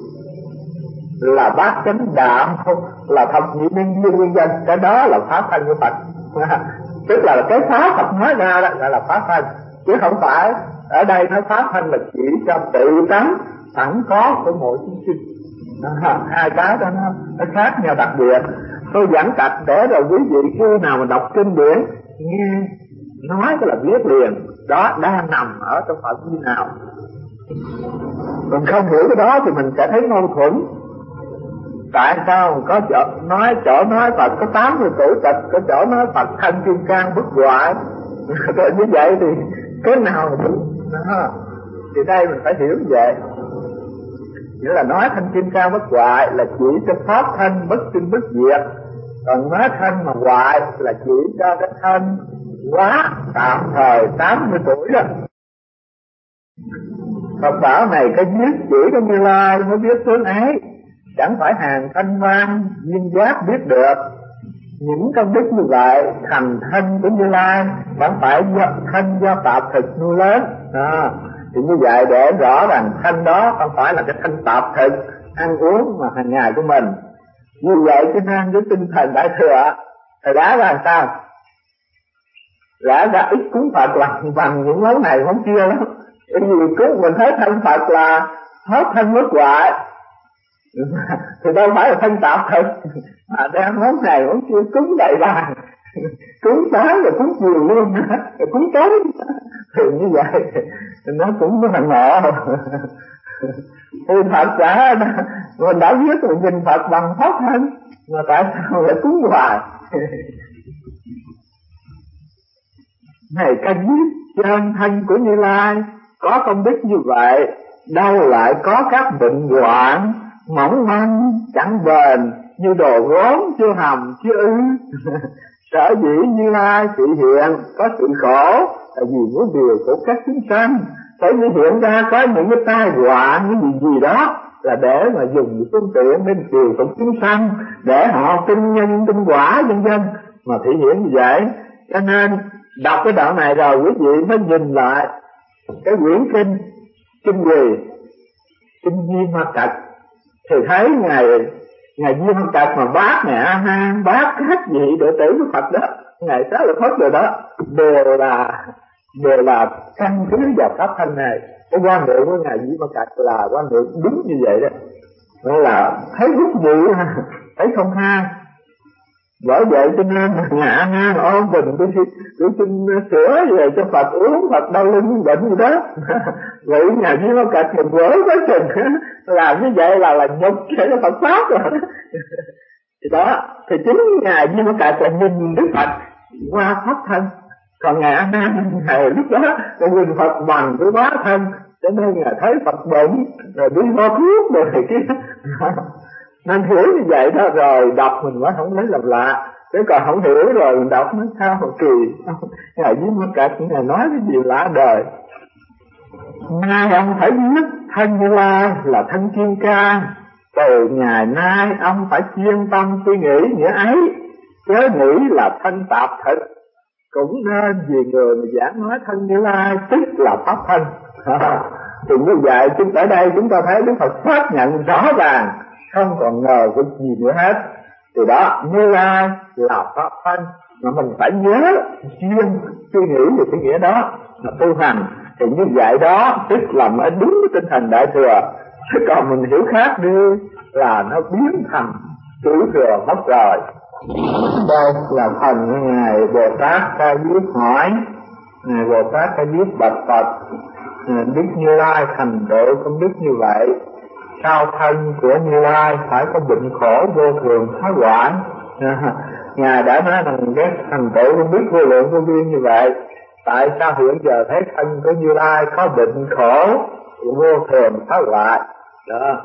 Speaker 1: Là bát chánh đạo, là thập nhị nhân duyên nguyên danh. Cái đó là pháp thân của Phật. Tức là cái pháp Phật nói ra đó gọi là pháp thân, chứ không phải ở đây nói pháp thân là chỉ cho tự tánh sẵn có của mỗi chúng sinh. Hai cái đó nó, nó khác nhau đặc biệt. Tôi giảng tạch để rồi quý vị khi nào mà đọc kinh điển nghe nói cái là biết liền đó đang nằm ở trong Phật như nào. Mình không hiểu cái đó thì mình sẽ thấy mâu thuẫn. Tại sao có chỗ nói chỗ nói Phật có tám mươi tuổi tịch, có chỗ nói Phật thanh kim cang bất hoại. Như vậy thì cái nào đúng đó. Thì đây mình phải hiểu như vậy. Nghĩa là nói thanh kim cang bất hoại là chỉ cho pháp thân bất sinh bất diệt. Còn nói thanh mà hoại là chỉ cho cái thân quá tạm thời tám mươi tuổi đó. Phật bảo này cái biết chỉ có Như Lai mới biết tướng ấy, chẳng phải hàng thanh văn duyên giác biết được. Những công đức như vậy thành thân của Như Lai chẳng phải do thân do tạp thực nuôi lớn à. Thì như vậy để rõ ràng thân đó không phải là cái thân tạp thực ăn uống mà hàng ngày của mình. Như vậy cho nên cái tinh thần Đại Thừa thầy đã ra sao? Đã ra ít cúng Phật là bằng những món này món kia lắm. Bởi vì cúng mình thấy thân Phật là hết thân mất hoại thì đâu phải là thân tạp thực mà đem món này món kia cúng đầy bàn, cúng sáng rồi cúng chiều luôn, rồi cúng tối thì như vậy nó cũng có phần ngộ. Thì Phật đã mình đã biết mình nhìn Phật bằng pháp thân mà tại sao lại cúng hoài? Này cái biết chân thân của Như Lai có công đức như vậy, đâu lại có các bệnh hoạn mỏng manh chẳng bền như đồ gốm chưa hầm chưa ư. Sở dĩ Như Lai thị hiện có sự khổ là vì muốn điều của các chúng sanh. Phải như hiện ra có những cái tai họa những gì gì đó là để mà dùng phương tiện bên điều của chúng sanh, để họ tin nhân tin quả vân vân mà thể hiện như vậy. Cho nên đọc cái đoạn này rồi quý vị mới nhìn lại cái quyển kinh kinh gì? Kinh Di Ma Cật thì thấy ngày ngày Di Ma Cật mà bác ngày A Nan, bác các vị đệ tử của Phật đó, ngày Xá Lợi Phất rồi đó, đều là đều là căn cứ vào pháp thanh này. Cái quan niệm của ngài Di Ma Cật là quan niệm đúng như vậy đó, nên là thấy hút dị thấy không hay. Bởi vậy cho nên ngạ ngang ôn bình tôi tôi xin sửa về cho Phật uống, Phật đau lưng bệnh gì đó. Vậy nhà Di Mô Cật mình vỡ quá chừng làm như vậy là là nhục cho Phật pháp rồi. Thì đó, thì chính ngài Di Mô Cật là nhìn Đức Phật qua pháp thân, còn ngài A Nan ngài lúc đó là nhìn Phật bằng cái hóa thân, cho nên ngài thấy Phật bệnh rồi đi mua thuốc rồi này kia. Nên hiểu như vậy đó, rồi đọc mình mới không lấy làm lạ, chứ còn không hiểu rồi mình đọc nó sao mà kỳ. Ngài Di Mô Cật ngài nói cái gì lạ đời. Nay ông phải biết thân Như Lai là thân Kim Cang, từ ngày nay ông phải chuyên tâm suy nghĩ nghĩa ấy, chớ nghĩ là thân tạp thực. Cũng nên vì người mà giảng nói thân Như Lai tức là pháp thân. Thì như vậy chúng ở đây chúng ta thấy Đức Phật xác nhận rõ ràng, không còn ngờ cái gì nữa hết. Thì đó, Như Lai là pháp thân mà mình phải nhớ chuyên suy nghĩ về cái nghĩa đó là tu hành. Thì như vậy đó tức là mới đúng với tinh thần Đại Thừa. Chứ còn mình hiểu khác đi là nó biến thành tiểu thừa mất rồi. Đây là phần ngài Bồ Tát Ca Diếp hỏi. Ngài Bồ Tát Ca Diếp bạch Phật: Đức Như Lai thành tựu công đức như vậy, sao thân của Như Lai phải có bệnh khổ vô thường phá hoại? Ngài đã nói rằng cái thành tựu công đức vô lượng vô biên như vậy, tại sao hiện giờ thấy thân của Như Lai có bệnh khổ vô thường phá hoại? Đó,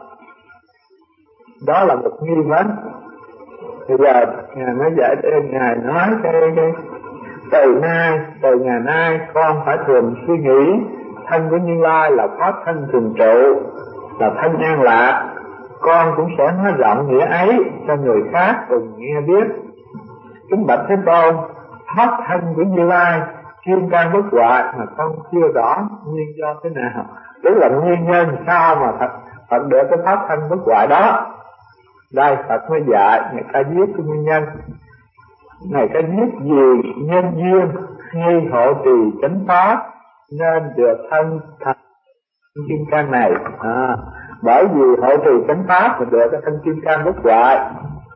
Speaker 1: đó là một nghi vấn. Bây giờ ngài mới giải để ngài nói cái, cái từ nay từ ngày nay con phải thường suy nghĩ thân của Như Lai là pháp thân thường trụ, là thân an lạc. Con cũng sẽ nói rộng nghĩa ấy cho người khác cùng nghe biết. Kính bạch Thế Tôn, pháp thân của Như Lai kim cang bất hoại mà con chưa rõ nguyên do thế nào, tức là nguyên nhân sao mà thật Phật được cái pháp thân bất hoại đó. Đây Phật mới dạy Ngài Ca Diếp cái nguyên nhân. Ngài Ca Diếp vì nhân duyên hay hộ trì chánh pháp nên được thân thành kim cang này. À, bởi vì hộ trì chánh pháp mà được cái thân kim cang bất hoại.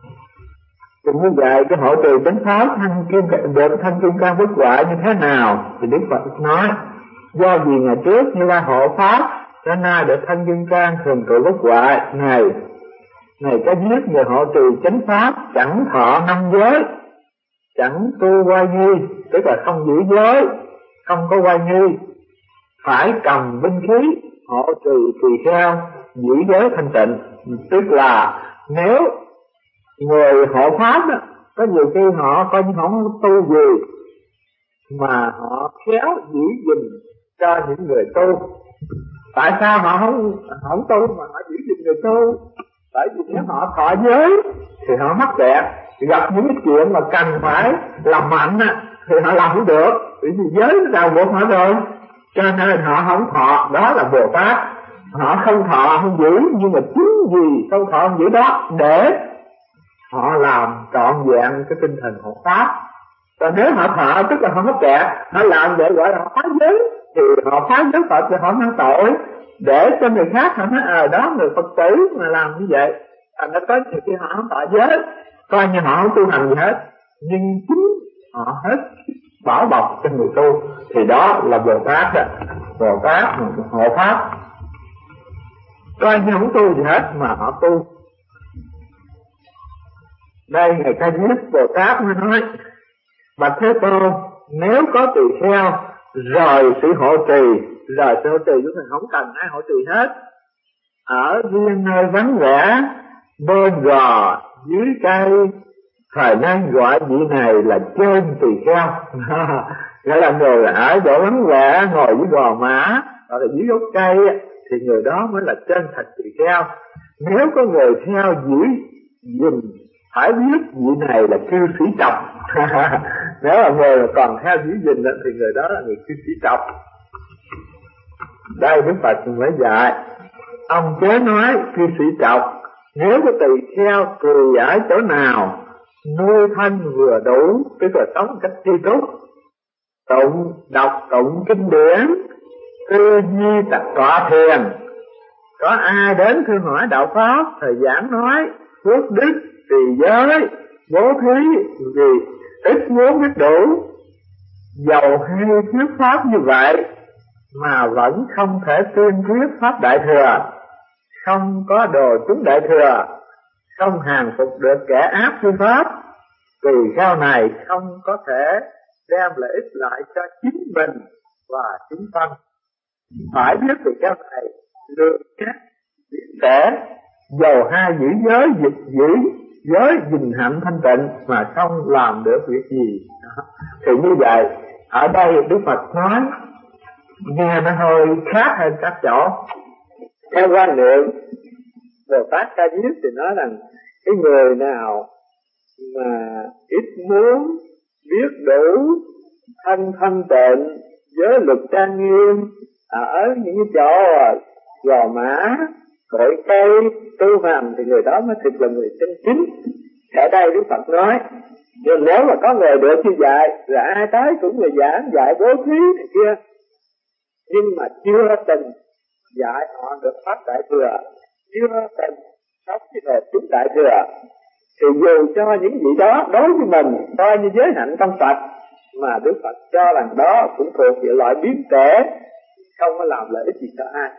Speaker 1: Cũng như vậy cái hộ trì chánh pháp thân kim được thân kim cang bất hoại như thế nào thì Đức Phật nói do vì ngày trước Như Lai hộ pháp cho nay được thân kim cang thường trụ bất hoại này. Này Ca Diếp người hộ trì chánh pháp chẳng thọ năm giới, chẳng tu oai nghi, tức là không giữ giới, không có oai nghi, phải cầm binh khí hộ trì tùy theo giữ giới thanh tịnh. Tức là nếu người hộ pháp đó, có nhiều khi họ coi như không tu gì mà họ khéo giữ gìn cho những người tu. Tại sao họ không không tu mà họ giữ gìn người tu? Tại vì nếu họ thọ giới thì họ mắc kẹt, gặp những cái chuyện mà cần phải làm mạnh thì họ làm không được, bởi vì giới nó ràng buộc họ rồi, cho nên họ không thọ. Đó là Bồ Tát, họ không thọ không giữ, nhưng mà chính vì không thọ không giữ đó để họ làm trọn vẹn cái tinh thần hộ pháp. Còn nếu họ thọ tức là họ mắc kẹt, họ làm để gọi là họ phá giới, thì họ phá giới Phật thì họ mang tội, để cho người khác họ nói ờ à, đó người Phật tử mà làm như vậy. Thành ra có nhiều khi họ không thọ giới, coi như họ không tu hành gì hết, nhưng chính họ hết bảo bọc cho người tu. Thì đó là Bồ Tát đó, Bồ Tát hộ pháp, coi như không tu gì hết mà họ tu. Đây Ngài Ca Diếp Bồ Tát mới nói: Bạch Thế Tôn, nếu có tỳ kheo rời sự hộ trì, rời sự hộ trì chúng mình không cần ai hộ trì hết, ở riêng nơi vắng vẻ, bên gò dưới cây, thời nên gọi vị này là trên tỳ kheo. Nghĩa là người ở chỗ vắng vẻ, ngồi dưới gò má hoặc là dưới gốc cây thì người đó mới là chân thật tỳ kheo. Nếu có người theo giữ gìn, phải biết vị này là cư sĩ trọc. Nếu là người còn theo giữ gìn thì người đó là người cư sĩ trọc. Đây Đức Phật mới dạy ông chớ nói cư sĩ trọc. Nếu có tỳ kheo tùy ở chỗ nào, nuôi thân vừa đủ, tức là sống một cách tri túc, tụng đọc tụng kinh điển, tư duy tập tọa thiền, có ai đến thưa hỏi đạo pháp, thời giảng nói phước đức, trì giới, bố thí vì ít muốn biết đủ. Dầu hay thuyết pháp như vậy mà vẫn không thể tuyên thuyết pháp đại thừa, không có đồ chúng đại thừa, không hàng phục được kẻ ác phi pháp, vì sau này không có thể đem lợi ích lại cho chính mình và chúng sanh. Phải biết vì sau này lừa các biết kẻ dầu hai giữ giới dịch giữ giới gìn hạnh thanh tịnh mà không làm được việc gì. Thì như vậy ở đây Đức Phật nói nghe nó hơi khác hơn các chỗ. Theo quan niệm Bồ Tát Ca Diếp thì nói rằng cái người nào mà ít muốn biết đủ thân thanh tịnh giới luật trang nghiêm ở những cái chỗ gò má cội cây tu hành thì người đó mới thực là người chân chính. Ở đây Đức Phật nói nhưng nếu mà có người được như vậy rồi ai tới cũng người giảng dạy bố thí này kia, nhưng mà chưa từng dạy họ được pháp đại thừa, chưa từng sống với đời chúng đại thừa, thì dù cho những vị đó đối với mình coi như giới hạnh trong Phật, mà Đức Phật cho rằng đó cũng thuộc về loại biến kể, không có làm lợi ích gì cho ai.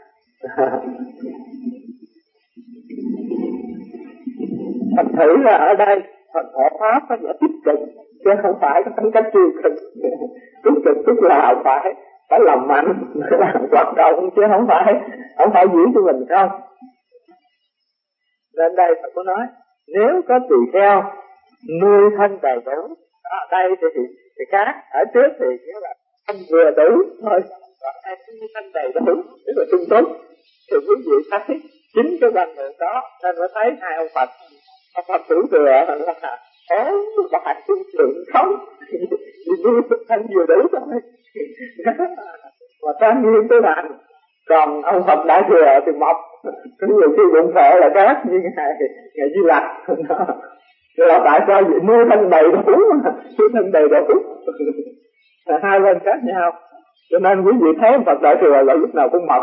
Speaker 1: Thật thử là ở đây Phật hộ pháp nó là tích cực chứ không phải có tính cách tiêu cực. Tích cực tức là phải phải làm mạnh, phải làm hoạt động chứ không phải không phải giữ cho mình không. Nên đây Phật có nói nếu có tỳ kheo nuôi thân đầy đủ, ở đây thì thì khác, ở trước thì nghĩa là thân vừa đủ thôi, còn đây nuôi thân đầy đủ tức là sung túc. Thì quý vị thấy chính cái văn lượng đó nên mới thấy hai ông Phật ông Phật tử thừa là ốm bài trung trường không thì nuôi thân vừa đủ thôi mà trang nghiêm tới bạn. Còn ông Phật Đại Thừa thì mập, nhiều khi bụng phệ là khác như ngày ngày Di Lặc. Là tại sao vậy? Nuôi thân đầy đủ mà, nuôi thân đầy đủ là hai bên khác nhau. Cho nên quý vị thấy ông Phật Đại Thừa là lúc nào cũng mập.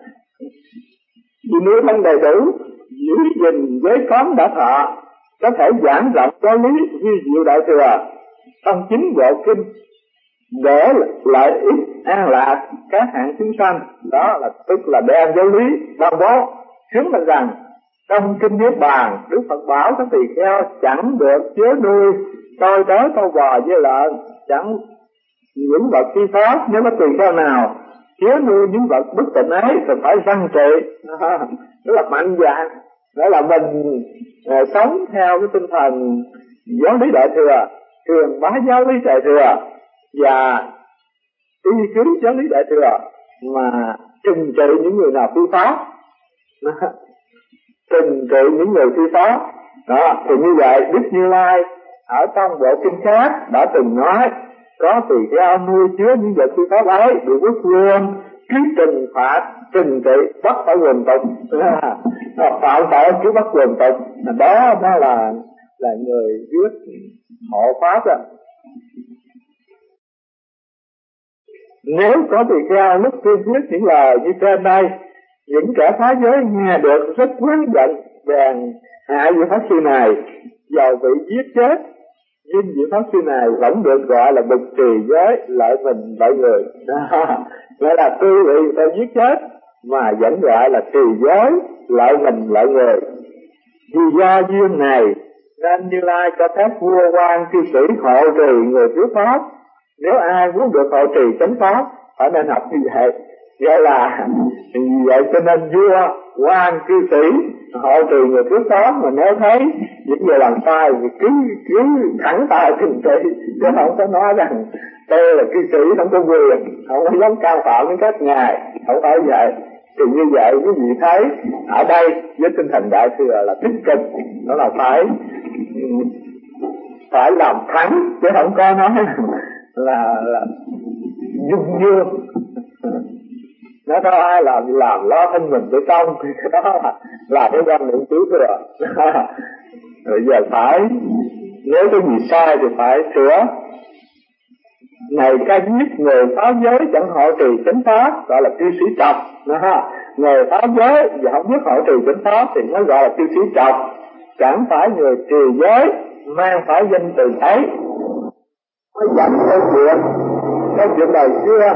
Speaker 1: Vì nuôi thân đầy đủ, giữ gìn giới cấm đã thọ, có thể giảng rộng giáo lý vi diệu đại thừa trong chính bộ kinh để lợi ích an lạc các hạng chúng sanh. Đó là tức là đem giáo lý ban bố chứng minh rằng trong kinh Niết Bàn Đức Phật bảo các tỳ kheo chẳng được chứa nuôi tôi tớ câu bò với lợn, chẳng những vật phi pháp. Nếu có tỳ kheo nào chứa nuôi những vật bất tịnh ấy thì phải răn trị. Đó là mạnh dạn, đó là mình uh, sống theo cái tinh thần giáo lý đại thừa, truyền bá giáo lý đại thừa và y cứ giáo lý đại thừa mà trừng trị những người nào phi pháp, trừng trị những người phi pháp. Đó thì như vậy Đức Như Lai ở trong bộ kinh khác đã từng nói có tỳ kheo nuôi chứa những vật phi pháp ấy bị quốc vương cứ trừng phạt trừng trị bắt phải quần tục, phạm phải cứ bắt quần tục. Đó đó là là người viết hộ pháp đó. Nếu có tỳ kheo lúc tuyên thuyết những lời như trên đây, những kẻ phá giới nghe được rất quán giận, bèn hại vị pháp sư này, dầu bị giết chết, nhưng vị pháp sư này vẫn được gọi là bục trì giới, lợi mình lợi người. Nghĩa là tuy bị ta giết chết mà vẫn gọi là trì giới, lợi mình lợi người. Vì do duyên này nên Như Lai cho phép vua quan cư sĩ hộ trì người trước pháp. Nếu ai muốn được hộ trì chánh pháp phải nên học như vậy. Vậy là vậy cho nên vua quan cư sĩ hộ trì người trước pháp, mà nếu thấy những người làm sai thì cứ cứ thẳng tay trừng trị, chứ không có nói rằng tôi là cư sĩ không có quyền, không có dám can phạm đến các ngài, không phải vậy. Thì như vậy quý vị thấy ở đây với tinh thần đại thừa là tích cực, đó là phải phải làm thắng chứ không có nói là là dung dương. Nó có ai làm gì làm lo thân mình với công thì cái đó là, là cái quan niệm tứ thừa. Rồi giờ phải nếu cái gì sai thì phải sửa. Này ca giết người phá giới chẳng hộ trì chánh pháp gọi là cư sĩ trọc. Người phá giới và không biết hộ trì chánh pháp thì nó gọi là cư sĩ trọc. Chẳng phải người trì giới mang phải danh từ ấy. Mới dẫn câu chuyện, câu chuyện đời xưa.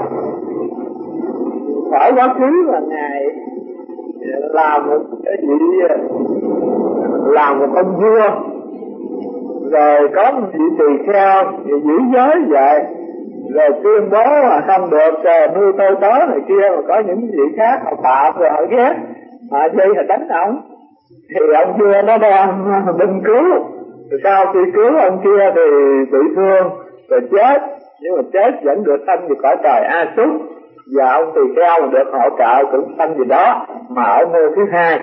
Speaker 1: Phải quá khứ là Ngài làm một cái gì, làm một ông vua, rồi có một vị tỳ kheo giữ giới vậy, rồi tuyên bố là không được nuôi tôi tớ này kia, mà có những vị khác họ phạm rồi họ ghét, họ dây họ đánh ông, thì ông vua nó đang binh cứu, rồi sau khi cứu ông kia thì bị thương rồi chết, nhưng mà chết vẫn được sanh về cõi trời A Súc, và ông tỳ kheo được hỗ trợ cũng sanh gì đó mà ở ngôi thứ hai.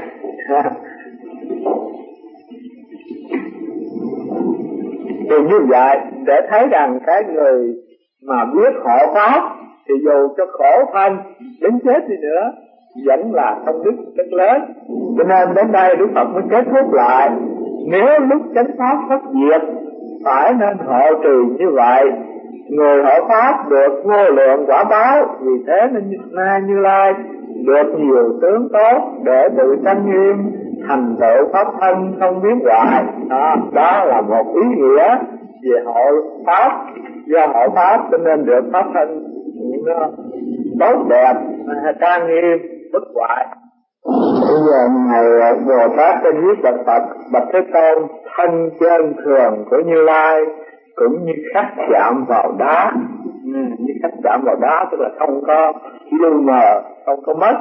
Speaker 1: Thì như vậy để thấy rằng cái người mà biết hộ pháp thì dù cho khổ thân đến chết đi nữa vẫn là công đức rất lớn. Cho nên đến đây Đức Phật mới kết thúc lại, nếu lúc chánh pháp thất diệt phải nên hộ trì như vậy, người hộ pháp được vô lượng quả báo, vì thế nên nay Như Lai được nhiều tướng tốt để tự trang nghiêm thành tựu pháp thân không biến hoại. Đó, đó là một ý nghĩa về hộ pháp. Do hộ pháp cho nên được pháp thân nó tốt đẹp, trang nghiêm, bất hoại. Bây giờ Ngài Bồ Tát cho viết bạch Phật, bạch Thế Tôn, thân chân thường của Như Lai cũng như khắc chạm vào đá, như khắc chạm vào đá, tức là không có lưu mờ, không có mất.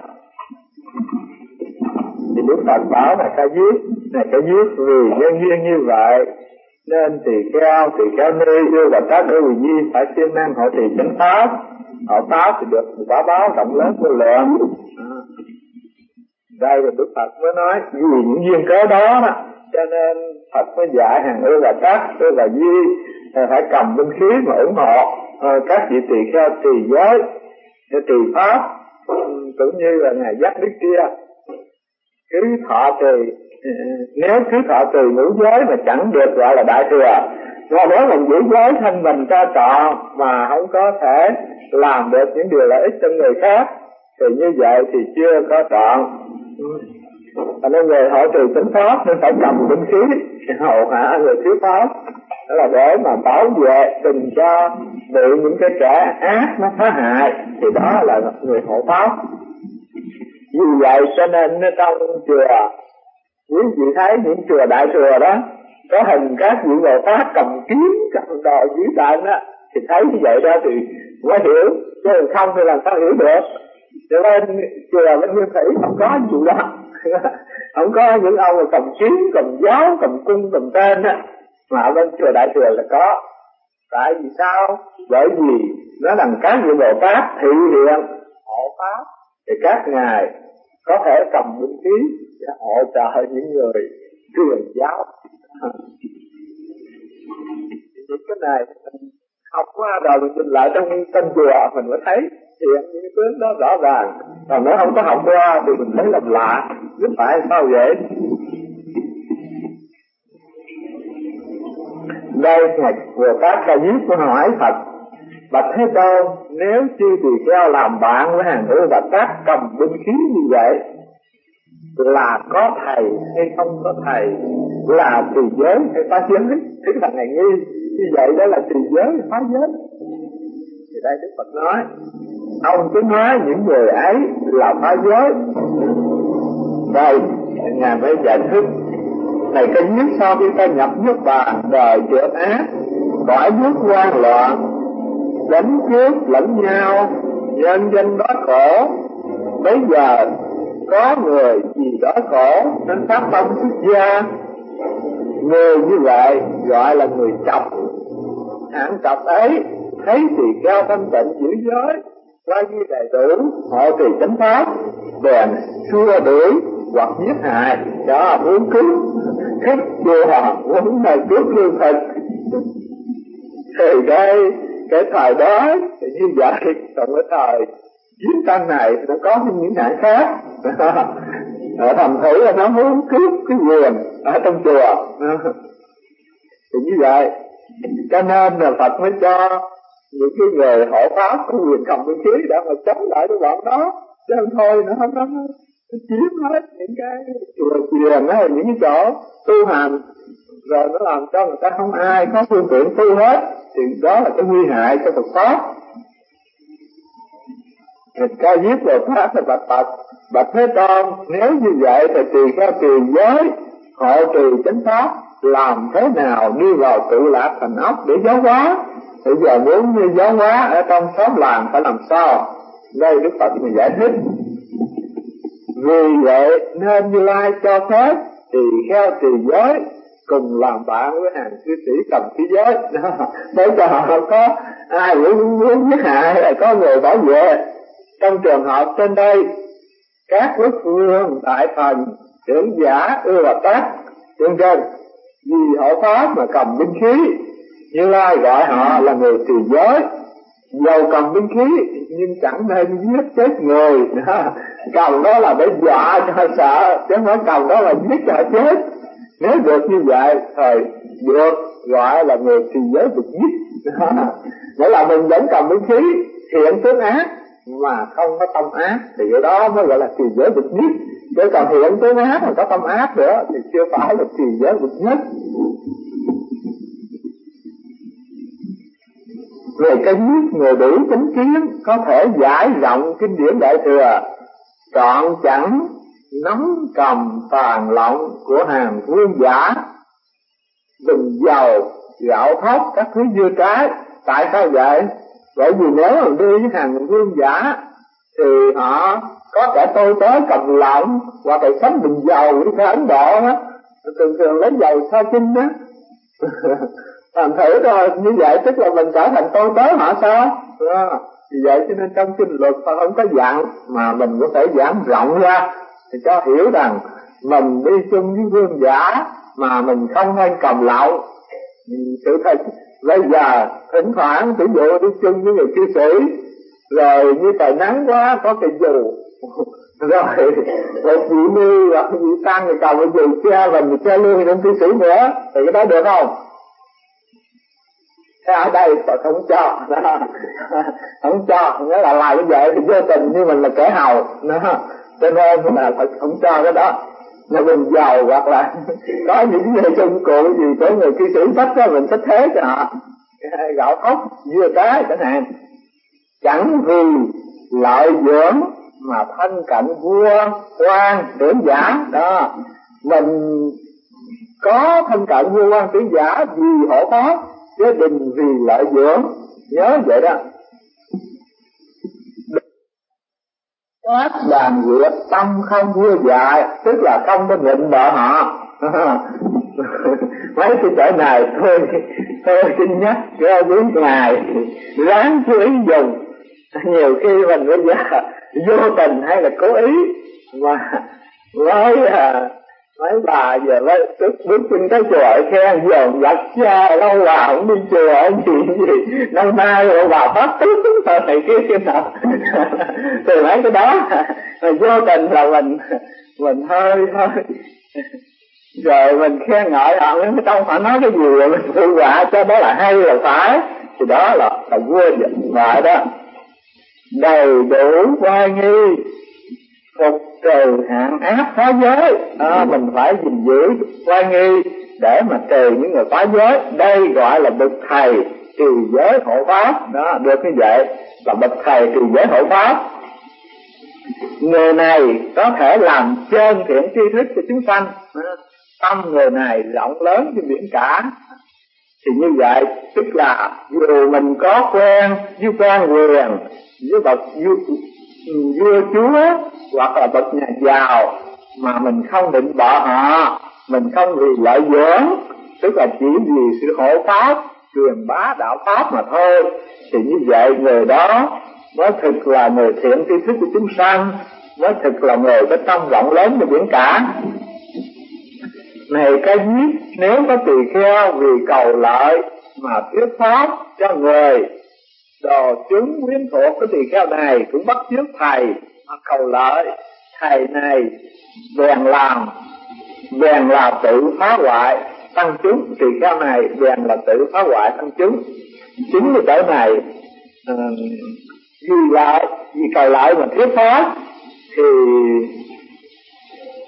Speaker 1: Thì Đức Phật bảo này ta viết, này ta viết vì nhân duyên như vậy nên tỳ kheo, tỳ kheo ni yêu Bồ Tát ở Quỳ Di phải siêng năng hộ trì chánh pháp, hộ pháp thì được quả báo rộng lớn vô lượng. Đây là Đức Phật mới nói vì những duyên cớ đó, đó cho nên Phật mới dạy hàng ưa Bồ Tát, ưa Bà Di phải cầm binh khí mà ủng hộ các vị tỳ kheo trì giới, trì pháp, cũng như là Ngài dắt đứa kia cứ thọ trì. Nếu cứ thọ trì ngũ giới mà chẳng được gọi là đại thừa, do đó mình giữ giới thân mình cho trọn mà không có thể làm được những điều lợi ích cho người khác, thì như vậy thì chưa có trọn. Và nên người hộ trì chánh pháp nên phải cầm binh khí hầu hạ người thiếu pháp, đó là để mà bảo vệ đừng cho bị những cái kẻ ác nó phá hại, thì đó là người hộ pháp. Vì vậy cho nên trong chùa, quý vị thấy những chùa đại chùa đó có hình các vị Bồ Tát cầm kiếm, cầm đồ dữ tợn đó, thì thấy như vậy đó thì mới hiểu, chứ không thì làm sao hiểu được. Cho nên chùa bên Nguyên Thủy không có gì đó, không có những ông mà cầm kiếm, cầm giáo, cầm cung, cầm tên á, mà ở bên chùa đại chùa là có. Tại vì sao? Bởi vì nó rằng các vị Bồ Tát thị hiện hộ pháp, thì các ngài có thể cầm binh khí để hỗ trợ những người truyền giáo. Những cái này mình học qua rồi mình nhìn lại trong trong chùa mình mới thấy hiện những cái tướng đó rõ ràng, còn nếu không có học qua thì mình thấy làm lạ, biết phải sao vậy. Đây Ngài Bồ Tát Ca Diếp có hỏi Phật, bạch Thế Tôn, nếu chư tỳ kheo làm bạn với hàng ưa Bồ Tát cầm binh khí như vậy là có thầy hay không có thầy, là trì giới hay phá giới? Tức là Ngài nghi như vậy đó là trì giới hay phá giới? Thì đây Đức Phật nói, ông cứ nói những người ấy là phá giới. Đây Ngài mới giải thích, này cái nhất sau khi ta nhập nước bàn đời trượt ác, cõi nước hoang loạn, đánh cướp lẫn nhau, nhân danh đó khổ. Bây giờ có người gì đó khổ nên phát tâm xuất gia, người như vậy gọi là người trọc. Hạng trọc ấy thấy tỳ kheo thanh tịnh giữ giới, qua như đầy đủ, họ trì chánh pháp, bèn xua đuổi hoặc giết hại, đó muốn cướp cướp chùa, muốn là cướp lương thực. Thì đây cái thời đó thì như vậy, còn cái thời chiến tranh này nó có những hạng khác. Ở thành thử là nó muốn cướp cái quyền ở trong chùa. Thì như vậy cho nên là Phật mới cho những cái người hộ pháp có quyền cầm vũ khí để mà chống lại cái bọn đó, chứ không thôi nó không có chiếm hết những cái chùa chiền đó, những cái chỗ tu hành, rồi nó làm cho người ta không ai có phương tiện tu hết, thì đó là cái nguy hại cho Phật pháp. Người ca diếp Bồ Tát là bạch bạch bạch Thế Tôn, nếu như vậy thì tùy theo tùy giới hộ trì chánh pháp, làm thế nào đi vào tự lạc thành ốc để giáo hóa. Bây giờ muốn như giáo hóa ở trong xóm làng phải làm sao? Đây Đức Phật mình giải thích. Vì vậy nên Như Lai cho phép tỳ kheo tỳ giới cùng làm bạn với hàng cư sĩ cầm khí giới, để cho họ có ai muốn muốn giết hại là có người bảo vệ. Trong trường hợp trên đây, các quốc vương đại thần trưởng giả ưa hợp tác trên trên vì hộ pháp mà cầm binh khí, Như Lai gọi họ là người tỳ giới. Dầu cầm binh khí nhưng chẳng nên giết chết người, cầm đó là để dọa cho sợ, chứ không phải cầm đó là giết cho chết. Nếu được như vậy thì được gọi là người tỳ giới được giết. Nghĩa là mình vẫn cầm binh khí thiện tướng ác mà không có tâm ác, thì cái đó mới gọi là tỳ giới được nhất. Chứ còn thiện tướng ác mà có tâm ác nữa thì chưa phải là tỳ giới được nhất. Về cái giết người đủ chánh kiến có thể giải rộng kinh điển Đại Thừa, trọn chẳng nắm cầm tàn lọng của hàng vương giả, bình dầu gạo thóc các thứ dưa trái. Tại sao vậy? Bởi vì nếu mà đi với hàng vương giả thì họ có cả tôi tới cầm lọng hoặc là sắm bình dầu đi theo Ấn Độ á, thường thường lấy dầu sa chinh á. Thành thử rồi như vậy tức là mình trở thành tôi tới họ sao? À, vì vậy cho nên trong kinh luật ta không có dặn, mà mình có thể giảng rộng ra thì cho hiểu rằng mình đi chung với vương giả mà mình không nên cầm lọng. Sự thật bây giờ thỉnh thoảng ví dụ đi chung với người cư sĩ, rồi như trời nắng quá có cây dù rồi một vị ni hoặc vị tăng thì cầm cái dù che mình che lương trong cư sĩ nữa, thì cái đó được không? Thế ở đây Phật không cho, không cho, nghĩa là làm như vậy thì vô tình như mình là kẻ hầu, cho nên là Phật không cho cái đó. Là mình giàu hoặc là có những cái công cụ gì của người cư sĩ sách đó mình sách thế cho họ, gạo thóc dưa trái chẳng hạn. Chẳng vì lợi dưỡng mà thân cận vua quan trưởng giả đó, mình có thân cận vua quan trưởng giả vì hộ pháp chứ đừng vì lợi dưỡng, nhớ vậy đó. Các đàn diệt tâm không vua dạy, tức là không có định bợ họ. Mấy cái chỗ này thôi tôi xin nhắc cho quý ngài ráng chú ý dùng. Nhiều khi mình bây giờ vô tình hay là cố ý mà mấy à, mấy bà giờ mới tức bước trên cái chùa khen dồn dặt cha lâu bà không đi chùa gì gì năm nay rồi bà phát tức thời này kia kia nào. Thì mấy cái đó mà vô tình là mình mình hơi hơi rồi mình khen ngợi họ, nhưng mà không phải nói cái gì rồi mình phụ họa cho đó là hay là phải, thì đó là là vua vậy đó. Đầy đủ oai nghi phục trừ hạn ác phá giới, à, mình phải gìn giữ oai nghi để mà trừ những người phá giới. Đây gọi là bậc thầy trừ giới hộ pháp đó, được như vậy là bậc thầy trừ giới hộ pháp. Người này có thể làm trơn thiện tri thức cho chúng sanh, tâm người này rộng lớn như biển cả. Thì như vậy tức là dù mình có quen với quan quyền, với bậc vua, vua chúa hoặc là bậc nhà giàu, mà mình không định bợ họ, mình không vì lợi dưỡng, tức là chỉ vì sự hộ pháp truyền bá đạo pháp mà thôi, thì như vậy người đó mới thực là người thiện tri thức của chúng sanh, mới thực là người có tâm rộng lớn như biển cả. Này cái giết, nếu có tỳ kheo vì cầu lợi mà thuyết pháp cho người, đồ chúng quyến thuộc cái tỳ kheo này cũng bắt chước thầy mà cầu lợi, thầy này bèn làm bèn là tự phá hoại tăng chúng, tỳ kheo này bèn là tự phá hoại tăng chúng. Chính cái chỗ này uh, vì lợi vì cầu lợi mà thuyết pháp thì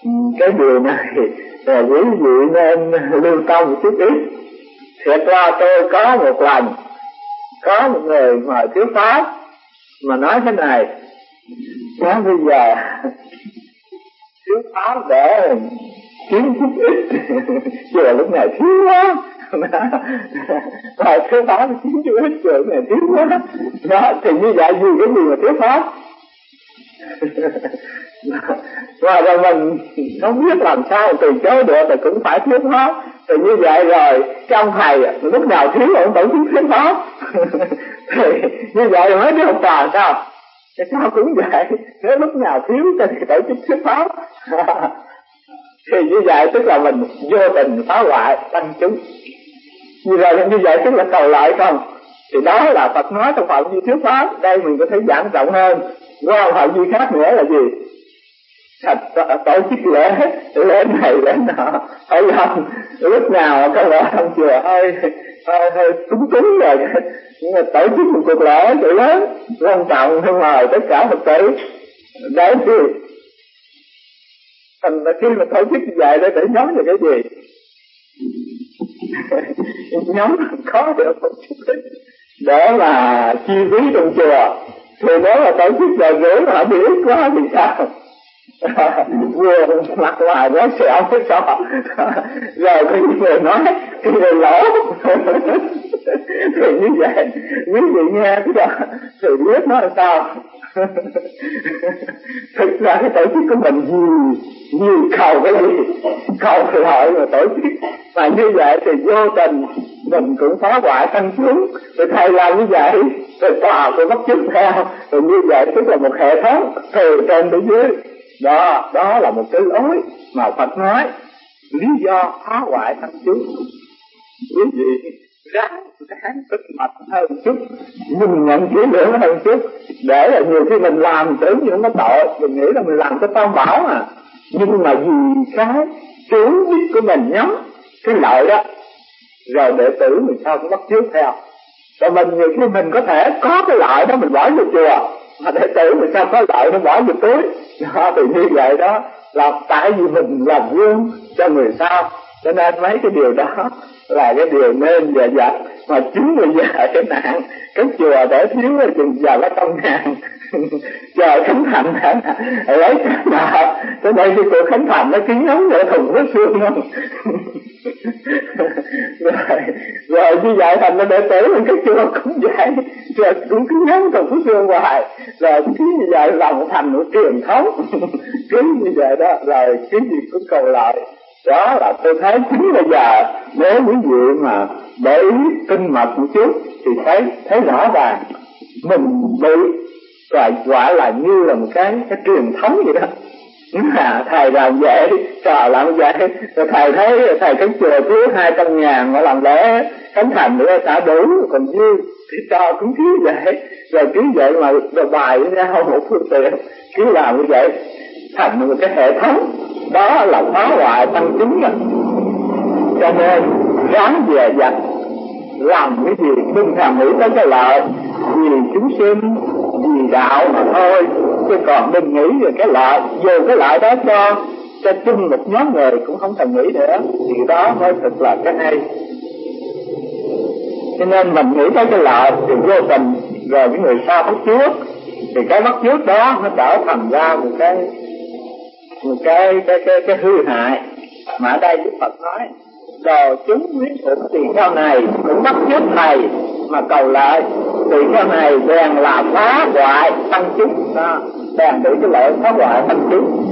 Speaker 1: Cái điều này là quý vị nên lưu tâm một chút ít. Thiệt ra tôi có một lần có một người mời thuyết pháp mà nói thế này: nói bây giờ thuyết pháp để kiếm chút ít, chùa lúc này thiếu quá. Rồi thuyết pháp kiếm chút ít, chùa lúc này thiếu quá. Đó, thì như vậy vì cái gì mà thuyết pháp? Và rồi mình không biết làm sao từ chối được thì cũng phải thuyết pháp. Thì như vậy rồi trong thầy lúc nào thiếu ông tổ chức thuyết pháp. Thì như vậy mới biết học trò sao? Thì sao cũng vậy, nếu lúc nào thiếu thì tổ chức thuyết pháp. Thì như vậy tức là mình vô tình phá hoại tăng chúng. Như vậy như vậy tức là cầu lợi không? Thì đó là Phật nói trong phạm vi thuyết pháp. Đây mình có thể giảng rộng hơn. Qua phạm vi khác nữa là gì? Tổ chức lễ, lễ này lễ nọ, phải không? Lúc nào có lẽ trong chùa hơi hơi, hơi túng túng rồi, nhưng mà tổ chức một cuộc lễ sự lớn quan trọng để mời tất cả Phật tử. Đấy thì thành khi mà tổ chức như vậy để nhóm về cái gì? Nhóm khó được một chút ít để mà chi phí trong chùa. Thì nếu mà tổ chức đời rưỡi mà họ bị ít quá thì sao? Vừa mặt ngoài nó xẹo cái sọ rồi có những người nói cái người lỗ. Thì như vậy quý vị nghe cái đó thì biết nó là sao. Thực ra cái tổ chức của mình gì nhiều cầu cái gì cầu lợi mà tổ chức, mà như vậy thì vô tình mình cũng phá hoại tăng chúng. Rồi thầy làm như vậy rồi tòa cũng bắt chước theo, rồi như vậy tức là một hệ thống từ trên tới dưới. Đó, đó là một cái lối mà Phật nói lý do phá hoại tăng chúng. Quý vị ráng ráng tích mật hơn chút, nhìn nhận kỹ lưỡng hơn chút, để là nhiều khi mình làm tưởng như không có tội, mình nghĩ là mình làm cho tam bảo à, nhưng mà vì cái chủ đích của mình nhắm cái lợi đó, rồi đệ tử mình sao cũng bắt chước theo. Rồi mình nhiều khi mình có thể có cái lợi đó mình bỏ vô chùa, mà đệ tử mình sao có lợi nó bỏ vô túi. Đó, thì như vậy đó là tại vì mình làm gương cho người sau, cho nên mấy cái điều đó là cái điều nên dè dặt. Mà chính bây giờ cái nạn cái chùa để thiếu chừng giờ nó công ngàn chờ khánh thành lấy cái nào tới đây cái cuộc khánh thành nó kín ngóng vậy thùng với xương không. rồi rồi như vậy thành nó đệ tử mình cái chùa cũng vậy, rồi cũng kín ngóng thùng với xương hoài, rồi cứ như vậy lòng thành một truyền thống. Cứ như vậy đó, rồi cái gì cũng cầu lợi. Đó là tôi thấy chính bây giờ nếu quý vị mà để ý tinh mật một chút thì thấy thấy rõ ràng mình bị và quả là như là một cái cái truyền thống vậy đó. Nhưng mà thầy làm vậy, trò làm vậy, rồi thầy thấy thầy cái chùa thiếu hai trăm ngàn mà làm lễ khánh thành nữa xả đủ, còn dư thì trò cũng thiếu vậy, rồi cứ vậy mà đồ bài với nhau một phương tiện, cứ làm như vậy thành một cái hệ thống. Đó là phá hoại tăng chính đó. Cho nên ráng về dặt làm cái gì đừng thèm nghĩ tới cái lợi, vì chúng sinh vì đạo mà thôi, chứ còn đừng nghĩ về cái lợi. Dù cái lợi đó cho cho chung một nhóm người cũng không thèm nghĩ nữa, thì đó mới thật là cái hay. Cho nên mình nghĩ tới cái lợi thì vô tình rồi những người sau bắt chước, thì cái bắt chước đó nó trở thành ra một cái một cái cái cái cái hư hại. Mà ở đây Đức Phật nói đồ chúng quyến thuộc tỳ kheo này cũng bắt chước thầy mà cầu lợi, tỳ kheo này bèn là phá hoại tăng chúng, đó bèn bị cái lợi phá hoại tăng chúng.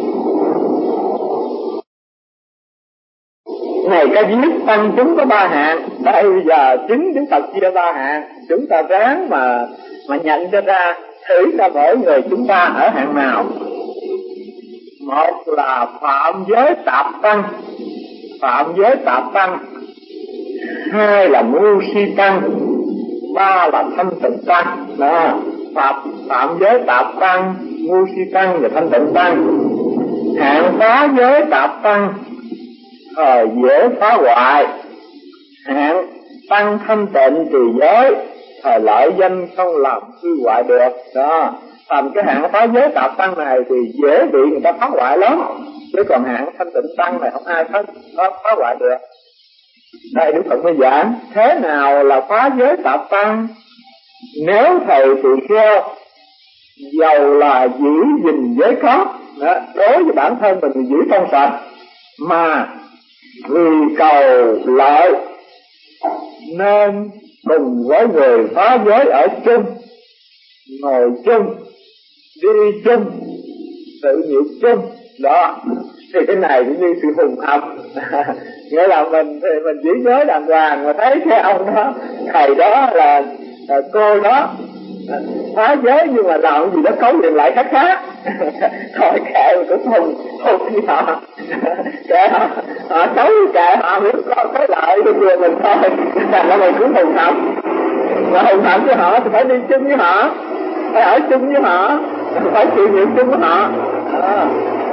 Speaker 1: Này cái viết tăng chúng có ba hạng. Đây bây giờ chính Đức Phật chia ba hạng, chúng ta ráng mà mà nhận cho ra, thử ra mỗi người chúng ta ở hạng nào. Một là phạm giới tạp tăng, phạm giới tạp tăng. Hai là mưu si tăng. Ba là thanh tịnh tăng. Đó, phạm, phạm giới tạp tăng, mưu si tăng và thanh tịnh tăng. Hạng phá giới tạp tăng thời dễ phá hoại, hạng tăng thanh tịnh trì giới thời lợi danh không làm hư hoại được. Đó, thành cái hạng phá giới tạp tăng này thì dễ bị người ta phá hoại lắm, chứ còn hạng thanh tịnh tăng này không ai phá, phá, phá hoại được. Đây Đức Phật mới giảng thế nào là phá giới tạp tăng. Nếu thầy tỳ kheo dầu là giữ gìn giới pháp, đó, đối với bản thân mình giữ trong sạch, mà vì cầu lợi nên cùng với người phá giới ở chung, ngồi chung, đi chung, tự nhịn chung, đó thì cái này cũng như sự hùng hầm. Nghĩa là mình thì mình giữ giới đàng hoàng, mà thấy cái ông đó, thầy đó là, là cô đó phá giới nhưng mà làm gì đó cấu liền lại khác khác. Thôi kệ mình cũng hùng hùng với họ, kệ họ họ xấu kệ họ, nếu có cái lợi cho người mình thôi. Thành ra mình cũng hùng hầm, mà hùng hầm với họ thì phải đi chung với họ, phải ở chung với họ, phải chịu nhịn chung với họ. À.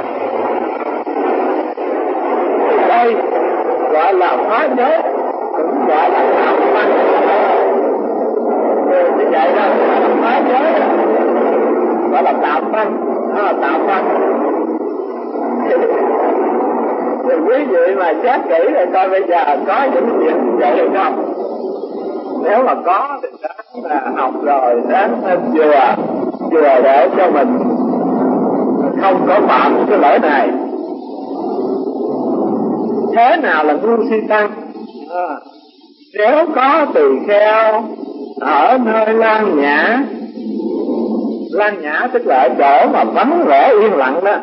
Speaker 1: Đây gọi là phá giới, cũng gọi là tạo tăng. Như vậy đó, phá giới gọi là tạo tăng, đó là tạo tăng. Thì quý vị mà xét kỹ rồi coi bây giờ có những chuyện như vậy hay không. Nếu mà có thì đáng là học rồi, đáng nên vừa vừa để cho mình không có phạm cái lỗi này. Thế nào là ngu si tăng? À, nếu có tỳ kheo ở nơi lan nhã, lan nhã tức là ở chỗ mà vắng vẻ yên lặng đó,